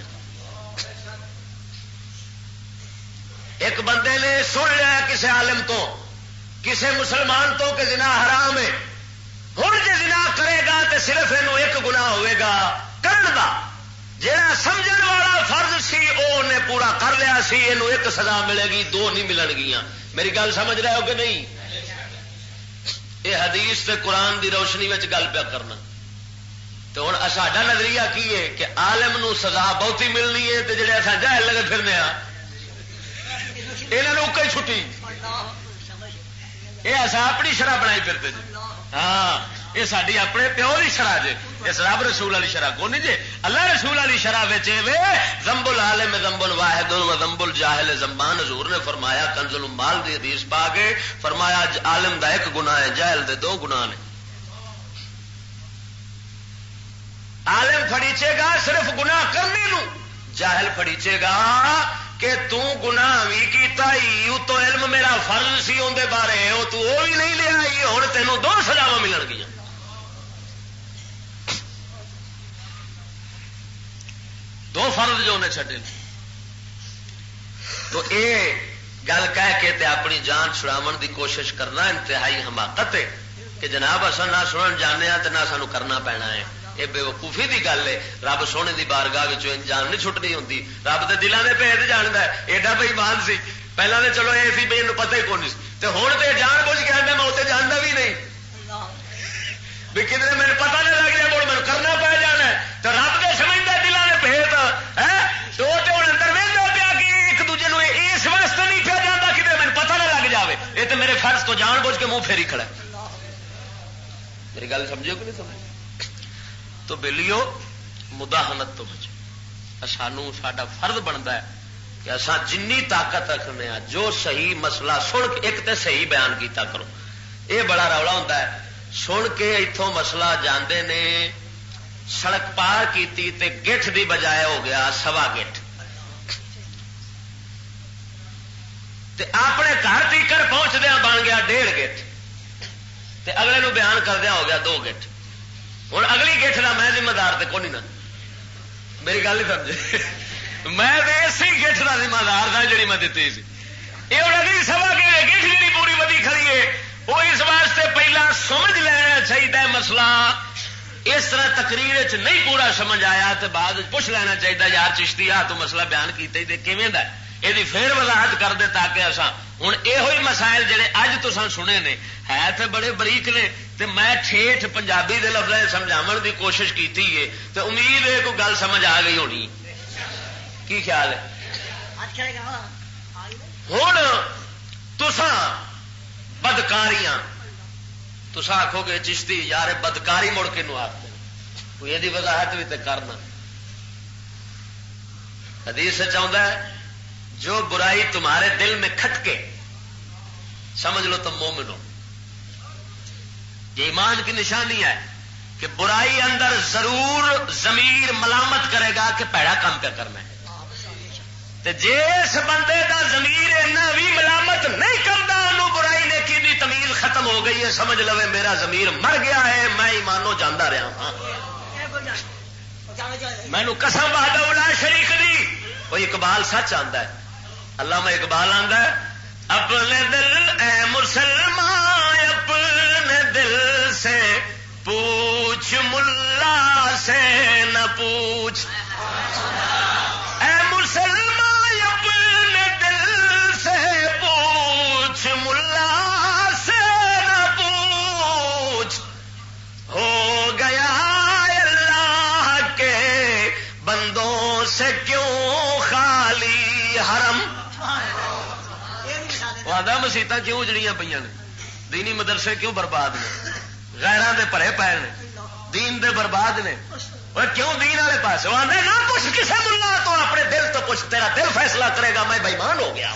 ایک بندے نے سن لیا کسی عالم تو کسی مسلمان تو کہ زنا حرام ہے ہوں جی زنا کرے گا تو صرف یہ ایک گناہ ہوئے گا کرن دا جہاں سمجھن والا فرض سی وہ انہیں پورا کر لیا سی یہ ایک سزا ملے گی دو نہیں ملن گیا میری گل سمجھ رہے ہو کہ نہیں یہ حدیث تے قرآن دی روشنی میں گل پیا کرنا تو ہوں ساڈا نظریہ کی ہے کہ عالم نو سزا بہتی ملنی ہے تو جڑے اصل جاہل لگے پھرنے ہاں یہاں اکا ہی چھٹی یہ اصا اپنی شرح بنائی پھرتے جی ہاں یہ ساری اپنے پیو کی شرح جی اس رب رسول والی شرح کو نہیں جی اللہ رسول والی شرح زمب العالم زمب الواحد و زمب الجاہل زمبان حضور نے فرمایا کنز المال دی حدیث پا کے فرمایا عالم دا ایک گناہ ہے جاہل دے دو گناہ نے عالم فڑیچے گا صرف گناہ کرنے نو جاہل فڑیچے گا کہ تو گناہ بھی کیتا ہی تو علم میرا فرض سی اندر بارے وہ تو وہ بھی نہیں لیا ہوں تینوں دو سزاواں ملن گیا دو فرض جو انہیں چھڈے تو اے گل کہہ کے تے اپنی جان چھڑاون دی کوشش کرنا انتہائی حماقت ہے کہ جناب اصل نہ سنن جانے تے نہ سانو کرنا پینا ہے یہ بے وقوفی دی گل ہے رب سونے دی بارگاہ جان نہیں چھٹنی ہوتی رب دے دلوں دے بھید جاندا ہے ایڈا بےمان سی پہلا تو چلو یہ سی بھائی پتہ ہی کون نہیں تے ہن تے جان بوجھ کے آندا میں اتنے جاندا بھی نہیں بھی کدھر میرے پتہ نہیں لگ جائے مڑ میرے کرنا پی جانا ہے تو رب دے سمجھدا دلوں دے بھید ہے تو ہن اندر ویندا پیا کہ ایک دوجے نوں اس واسطے نہیں پیا جاندا کدھر میرے پتہ نہ لگ جاوے یہ تو میرے فرض تو جان بوجھ کے منہ پھیری کھڑا ہے میری گل سمجھو کہ نہیں سمجھ تو بلیو مداحنت تو بچو سانو ساڈا فرض بنتا ہے کہ اساں جنی طاقت رکھنے ہیں جو صحیح مسئلہ سن کے ایک تے صحیح بیان کیتا کرو یہ بڑا رولا ہوتا ہے سن کے اتوں مسئلہ جاندے نے سڑک پار کیتی تے گٹھ دی بجائے ہو گیا سوا گٹھ تے اپنے گھر تیکر پہنچدیا بن گیا 1.5 گٹھ تے اگلے نو بیان کردیا ہو گیا 2 گٹھ ہوں اگلی گٹھ کا میں ذمہ دار تے کون نہ میری گل نہیں سمجھے میں اسی گٹھ کا ذمہ دار تھا جی میں دیتی سی یہ ہوں اگلی سوا گٹھ جی پوری بدی کھڑی ہے وہ اس واسطے پہلا سمجھ لینا چاہیے مسئلہ اس طرح تقریر نہیں پورا سمجھ آیا تو بعد پوچھ لینا چاہیے یار چشتی آ تو مسئلہ بیان کیتے کیویں دا یہ پھر وضاحت کر دے تاکہ اصا ہوں یہ مسائل جڑے اج تساں سنے نے ہے تو بڑے بریک نے تے میں ٹھیٹھ پنجابی دے لفظ سمجھاون دی کوشش کیتی ہے تے امید ہے کوئی گل سمجھ آ گئی ہونی کی خیال ہے ہوں تساں بدکاریاں تساں آکھو گے چشتی یار بدکاری مڑ کے نو آخر کوئی یہ وضاحت بھی تے کرنا حدیث سے چاہتا ہے جو برائی تمہارے دل میں کھٹکے سمجھ لو تم مومن ہو یہ ایمان کی نشانی ہے کہ برائی اندر ضرور ضمیر ملامت کرے گا کہ پیڑا کام پہ کرنا ہے جس بندے کا ضمیر اینا بھی ملامت نہیں کرتا انہوں سمجھ لو میرا ضمیر مر گیا ہے، میں ایمانوں جانا رہا ہاں. مینو قسم وحدہ لا شریک دی. وہ اقبال سچ آندا ہے، علامہ اقبال آندا ہے اپنے دل اے مسلمان اپنے دل سے پوچھ، ملا سے نہ پوچھ. اے مسلمان اپنے دل سے پوچھ، ملا سے نہ پوچھ. ہو گیا اللہ کے بندوں سے کیوں خالی حرم. وعدہ مسیطاں کیوں اجڑیاں پہ نے، دینی مدرسے کیوں برباد نے، غیران دے پڑے پے نے، دین دے برباد نے. کیوں دین والے پاس آدھے نہ پوچھ کسے ملا تو اپنے دل تو پوچھ، تیرا دل فیصلہ کرے گا میں بےمان ہو گیا.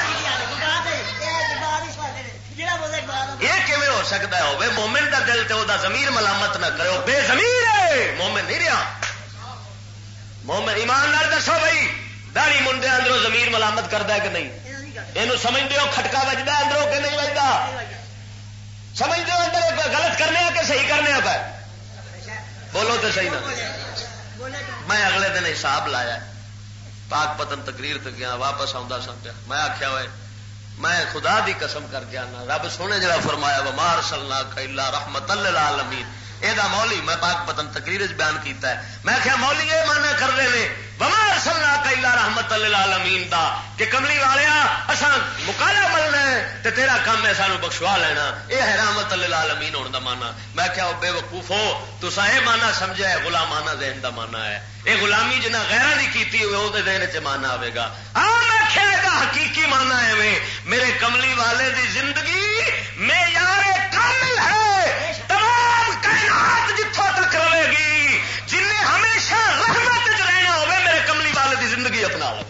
یہ کیویں ہو سکتا ہے؟ ہوے مومن دا دل تے دا ضمیر ملامت نہ کرو، بے ضمیر ہے مومن نہیں رہا. مومن ایماندار دسو بھائی داڑھی منڈے اندروں ضمیر ملامت کرتا ہے کہ نہیں؟ یہ سمجھتے ہو کھٹکا بجتا اندروں کہ نہیں بجتا؟ سمجھتے ہو اندر غلط کرنے کہ صحیح کرنے پہ؟ بولو تو صحیح نہ. میں اگلے دن حساب لایا، پاک پتن تقریر تو گیا، واپس آتا سا پیا، میں آخیا ہوئے میں خدا دی قسم کر کے آنا رب سونے جڑا فرمایا وما ارسلناک الا رحمۃ للعالمین، یہ مولی میں پاک پتن تقریر بیان کیتا ہے. میں آخیا مولی یہ مانا کر رہے ہیں وما ارسلناک الا رحمۃ للعالمین دا کہ کملی والیا اساں مکالا ملنا ہے تے تیرا کام ہے سانو بخشوا لینا، یہ ہے رحمت للعالمین ہونے دا مانا. میں کیا بے وقوفو تساں یہ مانا سمجھا ہے غلامانہ ذہن دا مانا ہے، یہ غلامی جنہ غیراں دی کیتی ہوئے وہ ذہن چ مانا آئے گا. میں کہے گا حقیقی مانا ہے میرے کملی والے دی زندگی معیار کامل ہے، تمام کائنات جتوں تک رہے گی، جن نے ہمیشہ رحمت چ رہنا ہوئے میرے کملی والے دی زندگی اپنا لے.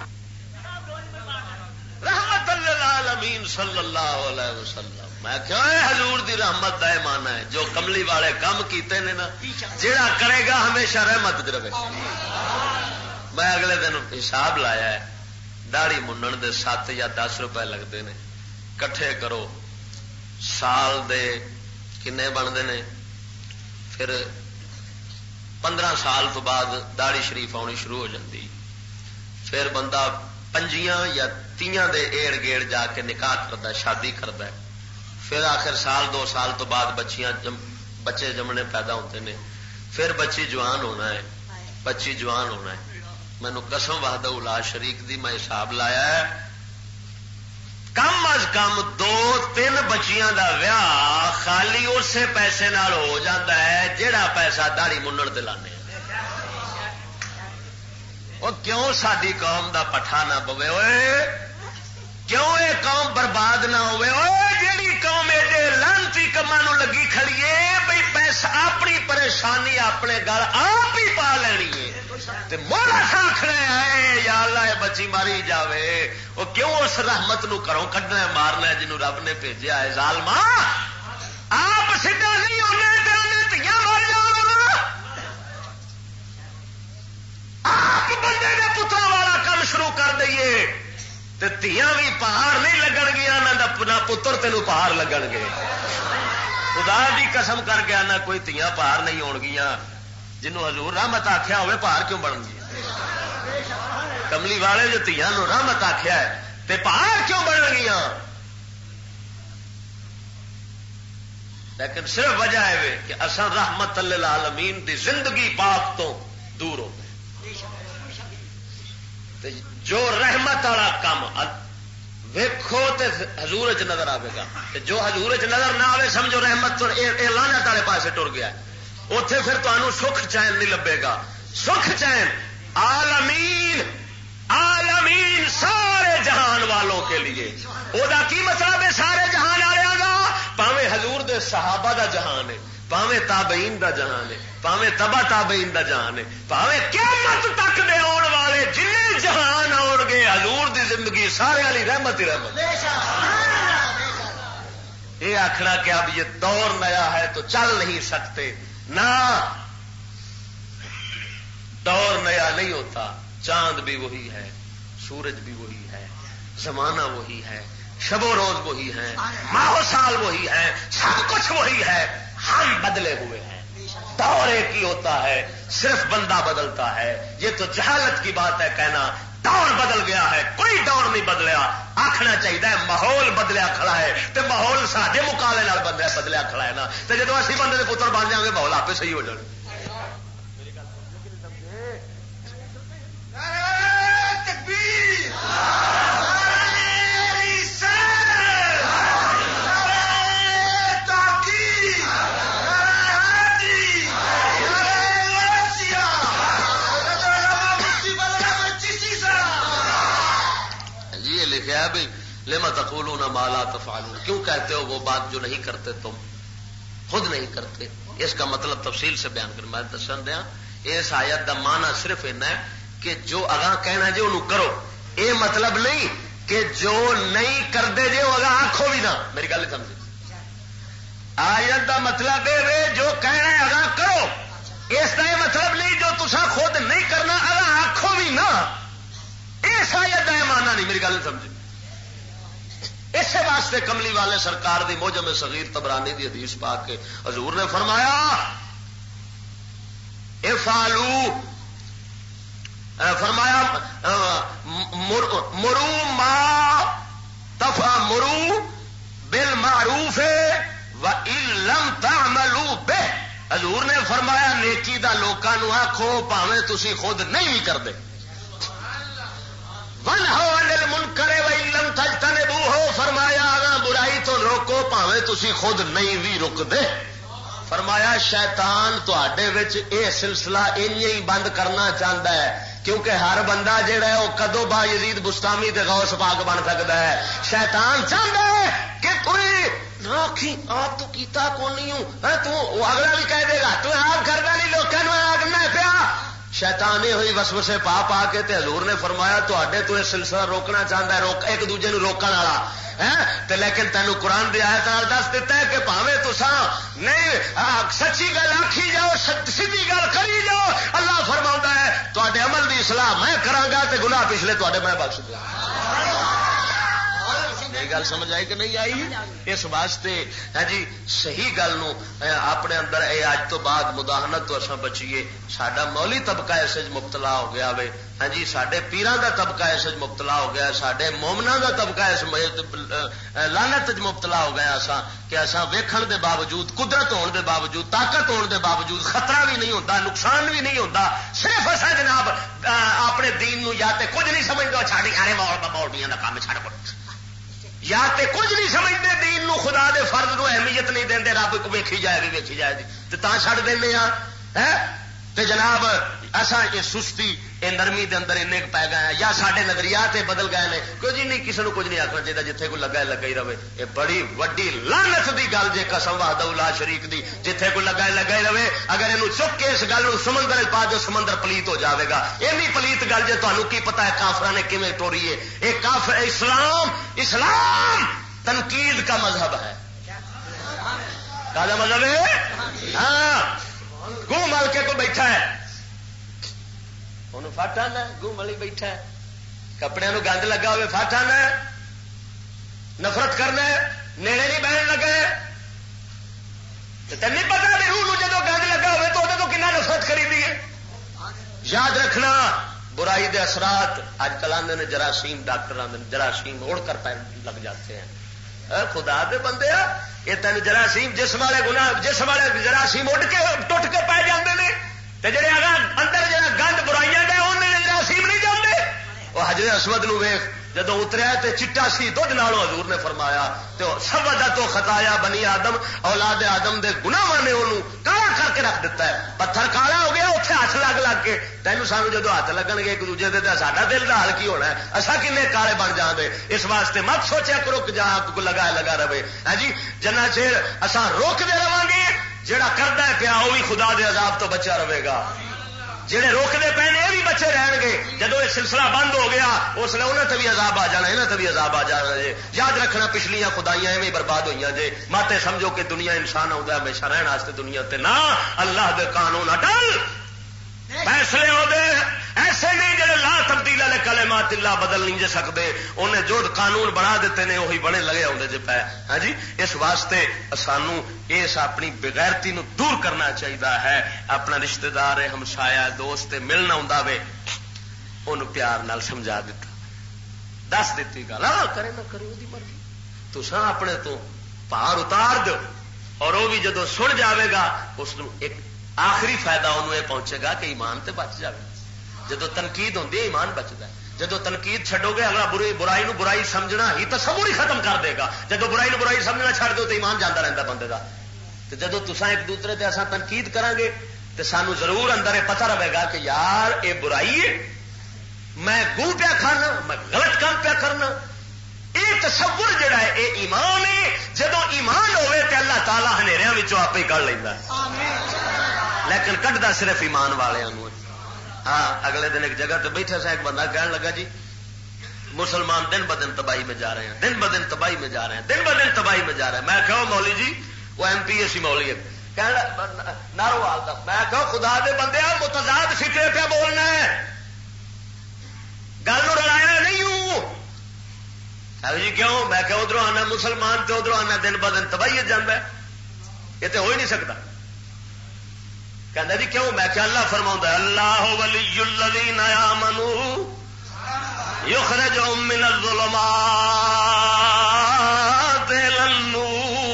رحمت للعالمین صلی اللہ علیہ وسلم. میں کیا حضور دی رحمت دا مانا ہے جو کملی والے کام کیتے نے نا جڑا کرے گا ہمیشہ رحمت چ رہے. میں اگلے دن حساب لایا ہے، داڑھی منن دے 7 یا 10 روپے لگتے ہیں، کٹھے کرو سال دے کنے بنتے ہیں، پھر 15 سال تو بعد داڑھی شریف آنی شروع ہو جاتی، پھر بندہ 5 یا 30 دے ایڑ گیڑ جا کے نکاح کرتا، شادی کرتا ہے، پھر آخر سال 2 سال تو بعد بچے جمنے پیدا ہوتے ہیں، پھر بچی جوان ہونا ہے، بچی جوان ہونا ہے. مینو قسم وحدہ لا شریک دی میں حساب لایا ہے کم از کم 2-3 بچیاں دا ویاہ خالی اسے پیسے نال ہو جاتا ہے جہاں پیسہ داڑھی منن تے لانے. وہ کیوں ساری قوم دا پٹھا نہ پوے ہوئے، کیوں یہ قوم برباد نہ ہوئے ہوئے جیڑی قوم ایڈے لانتی کماں لگی کھڑیے بھئی پیسہ اپنی پریشانی اپنے گھر آپ ہی پا لینی ہے تے مولا آخر ہے یا اللہ یہ بچی ماری جاوے. وہ کیوں اس رحمت نو کروں کڈنا مارنا ہے جنوں رب نے بھیجا ہے. ظالما آپ سیدھا نہیں ہونے تے انہیں تیاں مار جاؤ، آپ بندے دے پترا والا کام شروع کر دئیے تے تیاں بھی پہاڑ نہیں لگن گیا نہ پتر تینوں پہاڑ لگن گے. خدا دی قسم کر کے آنا کوئی تیاں پہاڑ نہیں ہون گیا. جنوں حضور رحمت آخیا ہوئے پہاڑ کیوں بن گیا؟ کملی والے جو تیاں نو رحمت آخیا ہے تے پہاڑ کیوں بن گیا؟ لیکن صرف وجہ ہے کہ اصل رحمت للعالمین دی زندگی پاک تو دور ہو گئے. جو رحمت والا کام ویکھو تے حضور چ نظر آئے گا، جو حضور چ نظر نہ آئے سمجھو رحمت لعنت والے پاسے ٹر گیا. اتے پھر تمہیں سکھ چین نہیں لبے گا. سکھ چین عالمین عالمین سارے جہان والوں کے لیے. وہ کی مطلب ہے سارے جہان والوں کا؟ پاوے حضور دے صحابہ دا جہان ہے، پاوے تابعین دا جہان ہے، پاوے تبا تابعین دا جہان ہے، پاوے قیامت تک دے آن والے جن جہان آن گے حضور دی زندگی سارے والی رحمت ہی رحمت. یہ آخنا کہ اب یہ دور نیا ہے تو چل نہیں سکتے، نہ دور نیا نہیں ہوتا. چاند بھی وہی ہے، سورج بھی وہی ہے، زمانہ وہی ہے، شب و روز وہی ہیں، ماہ و سال وہی ہے، سب کچھ وہی ہے، ہم بدلے ہوئے ہیں، دور ایک ہی ہوتا ہے، صرف بندہ بدلتا ہے۔ یہ تو جہالت کی بات ہے کہنا دور بدل گیا ہے، کوئی دور نہیں بدلیا۔ آخنا چاہیے ماحول بدلیا کھڑا ہے، تو ماحول سارے مقابلے بدلیا کھڑا ہے نا، تو جب اسی بندے کے پتر بن جائیں گے ماحول آپ صحیح ہو جائے۔ بھی لما تقولون ما لا تفعلون، کیوں کہتے ہو وہ بات جو نہیں کرتے تم، خود نہیں کرتے۔ اس کا مطلب تفصیل سے بیان کر میں دسن دیا۔ اس آیت دا معنی صرف اتنا ہے کہ جو اگاں کہنا جی انہوں کرو، یہ مطلب نہیں کہ جو نہیں کرتے جی وہ اگاں آخو بھی نہ، میری گل سمجھ۔ آیت دا مطلب ہے جو کہنا ہے اگاں کرو، اس کا یہ مطلب نہیں جو تسا خود نہیں کرنا اگاں آخو بھی نہ، اس آیت دا معنی نہیں، میری گل سمجھ۔ اسی واسطے کملی والے سرکار دی موجم صغیر طبرانی دی حدیث پاک کے حضور نے فرمایا افعلوا، فرمایا مرو ما تفعلوا بالمعروف وان لم تعملوا به، حضور نے فرمایا نیکی دا لوکاں نو آکھو بھاویں تسی خود نہیں بھی کردے، وَانْهَوْا عَنِ الْمُنْكَرِ وَإِن لَّمْ تَجْتَنِبُوهُ، فرمایا اگر برائی تو روکو پاویں تسی خود نہیں بھی رک دے۔ فرمایا شیطان تواڈے وچ اے سلسلہ انہی بند کرنا چاہتا ہے، کیونکہ ہر بندہ جہڑا ہے وہ کدو با یزید بستامی تے غوث پاک بن سکتا ہے۔ شیطان چاہتا ہے کہ کوئی راکھی آپ تو کیتا کو نہیں ہوں، تو اگلا بھی کہہ دے گا تو آپ کرنا نہیں، لوگوں نے آگنا پیا۔ شیطان یہ ہوئی وسوسے پا پا کے تے حضور نے فرمایا تواڈے تو یہ سلسلہ روکنا چاہتا ہے، ایک دوجے نو روکن والا ہے، لیکن تینوں قرآن دی آیت نال دس دیتا ہے کہ بھاویں تساں نہیں سچی گل آکھی جاؤ، سیدھی گل کری جاؤ، اللہ فرماؤندا ہے تواڈے عمل دی اصلاح میں کراں گا تے گناہ پچھلے تواڈے میں بخش دوں گا۔ یہ گل سمجھ آئی کہ نہیں آئی؟ اس واسطے ہاں جی صحیح گل نو اپنے اندر اے اج تو بعد مداہنت تو اساں بچیے۔ ساڈا مولی طبقہ اس وچ مبتلا ہو گیا وے، ہاں جی ساڈے پیراں دا طبقہ اس وچ مبتلا ہو گیا، ساڈے مومناں دا طبقہ اس لعنت وچ مبتلا ہو گیا اساں کہ اساں ویکھن دے باوجود، قدرت ہون دے باوجود، طاقت ہون دے باوجود خطرہ بھی نہیں ہوندا، نقصان بھی نہیں ہوندا، صرف اساں جناب اپنے دین نو یا تے کچھ نہیں سمجھدے چھاڑی آنے مولویاں دا کام چھڑ پڑ، یا تے کچھ نہیں سمجھتے دین نو، خدا دے فرض نو اہمیت نہیں دیندے، رب کو ویکھی جائے گی ویکھی جائے گی تے تاں چھڑ دیندے ہاں تے جناب اساں یہ سستی یہ نرمی دے اندر انے پی گئے ہیں، یا سارے نظریات بدل گئے ہیں، کچھ نہیں کسی کو کچھ نہیں آخنا چاہیے، جتھے کوئی لگا لگا ہی رہے۔ یہ بڑی وڈی لعنت دی گل جے قسم وحدہ لا شریک دی، جتھے کوئی لگا لگا ہی رہے، اگر یہ چک کے اس گل سمندر پا جو سمندر پلیت ہو جاوے گا۔ یہ نہیں پلیت گل جے تمہیں کی پتا ہے کافراں نے کیویں ٹوری ہے، یہ کافر اسلام تنقید کا مذہب ہے۔ کیا مذہب ہے؟ ہاں گو مل کے کوئی بیٹھا ہے انہوں فٹ آنا، گو ملی بیٹھا ہے، کپڑے نو گند لگا ہوئے فٹ آنا، نفرت کرنا، نیڑے نہیں بہن لگے، تین نہیں پتا بھی روح جدو گند لگا ہوئے تو وہ کنا نفرت کری دی ہے۔ یاد رکھنا برائی دے اثرات اج کل آدھے نے جراثیم، ڈاکٹر آدھے جراثیم اڑ کر لگ جاتے ہیں۔ خدا دے بندے یہ تین جراثیم جسم والے گناہ، جسم والے جراثیم اڈ کے ٹوٹ کے پی جاتے ہیں، جڑے اندر جا گند برائیاں دے انہیں جراثیم نہیں جاتے۔ وہ حجر اسود نو ویخ جدو اتریا تے چٹا سی دودھ نالوں حضور نے فرمایا تو سودا تو خطایا بنی آدم، اولاد آدم دے گناہاں نے انہوں کالا کر کے رکھ دیتا ہے، پتھر کالا ہو گیا اتنے ہاتھ لگ لگ کے۔ تینوں سانو جدو ہاتھ لگن گے ایک دوجے دے ساڈا دل دا حال کی ہونا ہے، اساں کنے کالے بن جان دے۔ اس واسطے مت سوچیا کرو کہ جہاں کو لگا لگا رہے ہاں جی، جنہ چیر اساں روکتے رہاں گے جہاں کرتا ہے پیا وہ بھی خدا دے عذاب تو بچا رہے گا، جہے روکتے پے نے یہ بھی بچے رہن گے۔ جدو یہ سلسلہ بند ہو گیا اس لیے انہوں تے بھی عذاب آ جانا، یہاں تے بھی عذاب آ جانا جی۔ یاد رکھنا پچھلیاں خدائیاں ایویں برباد ہوئی جی، ماتے سمجھو کہ دنیا انسان آتا ہے ہمیشہ رہن واسطے دنیا تے، نہ اللہ دے قانون اٹل، فیصلے ہو دے ایسے نہیں جڑے لا تبدیل والے کلمات اللہ بدل نہیں جے سکتے، انہیں جو قانون بنا دیتے ہیں وہی بنے لگے آتے جے پے. ہاں جی، اس واسطے سانو اس اپنی بغیرتی نو دور کرنا چاہیے ہے. اپنا رشتہ دار ہمسایا دوست ملنا ہوں وے ان پیار نال سمجھا دیتا، دس دیتی گل، کرے نہ کرے وہی مرضی، تساں اپنے تو پار اتار دو. اور وہ بھی جدو سن جاوے گا اس ایک آخری فائدہ انہوں یہ پہنچے گا کہ ایمان تے بچ جائے. جدو تنقید ہوتی ہے ایمان بچتا ہے. جدو تنقید چھڈو گے اگلا برائی نو برائی سمجھنا ہی تصور ہی ختم کر دے گا. جدو برائی نو برائی سمجھنا چھڈ دو تو ایمان جانا رہتا بندے کا. تو جدو تساں ایک دوسرے تے اساں تنقید کریں گے تو سانو ضرور اندر یہ پتہ رہے گا کہ یار یہ برائی ہے، میں گو پیا کھانا، میں غلط کام پیا کرنا. یہ تصور جڑا ہے یہ ایمان ہے. جدو ایمان ہوئے تو اللہ تعالیٰ ہنیریاں وچوں آپ ہی کڈ لینا، لیکن کڈدا صرف ایمان والوں. ہاں اگلے دن ایک جگہ تے بیٹھا سا، ایک بندہ کہنے لگا جی مسلمان دن ب دن تباہی میں جا رہے ہیں، دن ب دن تباہی میں جا رہے ہیں، دن ب دن تباہی میں جا رہے ہیں. میں کہو مولی جی وہ ایم پی ایس سی مولی ہے ناروال کا. میں کہو خدا دے بندے متضاد فکرے پہ بولنا ہے، گل رلایا نہیں ہوں. جی کیوں؟ میں کہ ادھر آنا مسلمان تو ادھر آنا دن ب دن تباہی جانا ہے، یہ تو ہو ہی نہیں سکتا. کہنا جی کیوں؟ میں کہ اللہ فرماؤں اللہ ولی الذین آمنوا یخرجہم من الظلمات الی النور.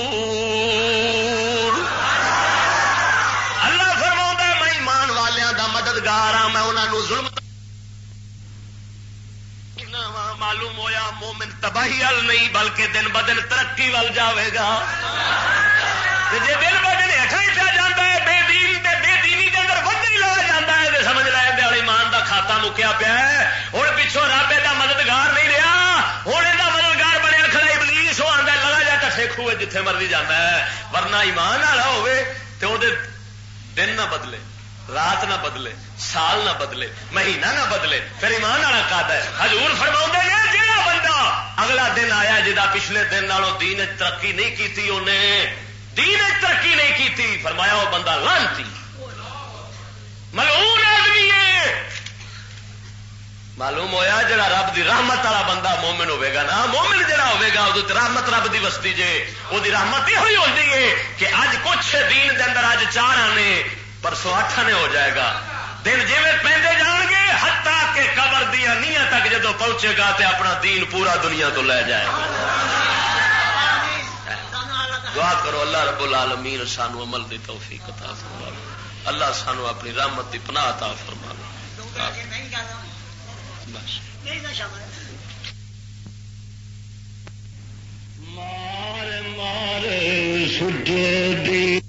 اللہ فرماؤں میں ایمان والیاں دا مددگار ہاں، میں انہاں نو ظلم. معلوم ہویا مومن تباہی وال نہیں بلکہ دن ب دن ترقی وال جاوے گا. جی دن ب دن ہٹا ہی پیا جاتا ہے، بے دینی کے اندر ود ہی لگا جاتا ہے، سمجھ لے ایمان دا کھاتا مکیا پیا ہے. ہوں پچھوں رب دا مددگار نہیں رہا، ہوں یہ مددگار بنیا کھڑا ابلیس. وہ آتا لگا جا کٹھے کھوے جتھے مرضی جانا ہے. ورنہ ایمان والا ہوے تو وہ دن نہ بدلے، رات نہ بدلے، سال نہ بدلے، مہینہ نہ بدلے، پھر ایمان والا کہتا ہے. حضور فرماؤں نے جہاں بندہ اگلا دن آیا جہاں پچھلے دن نالوں دین ترقی نہیں کی، انہیں دین ترقی نہیں کی، فرمایا وہ بندہ لعنتی ملعون آدمی ہے. معلوم ہویا جڑا رب دی رحمت والا بندہ مومن ہوے گا نا، مومن جڑا ہوے گا وہ رحمت رب دی وستی جے. وہ رحمت یہ ہوئی ہوتی ہے کہ اج کچھ دین دے اندر اج 4 آنے پرسوں 8 آنے ہو جائے گا. دن جی پہنتے جان گے حتیٰ کہ قبر دیا نیاں تک جدو پہنچے گا تو اپنا دین پورا دنیا تو لے جائے گا. دعا کرو اللہ رب العالمین سانو عمل دی توفیق عطا فرما، اللہ سانو اپنی رحمت دی پناہ عطا فرما. بس مار مار سجے دی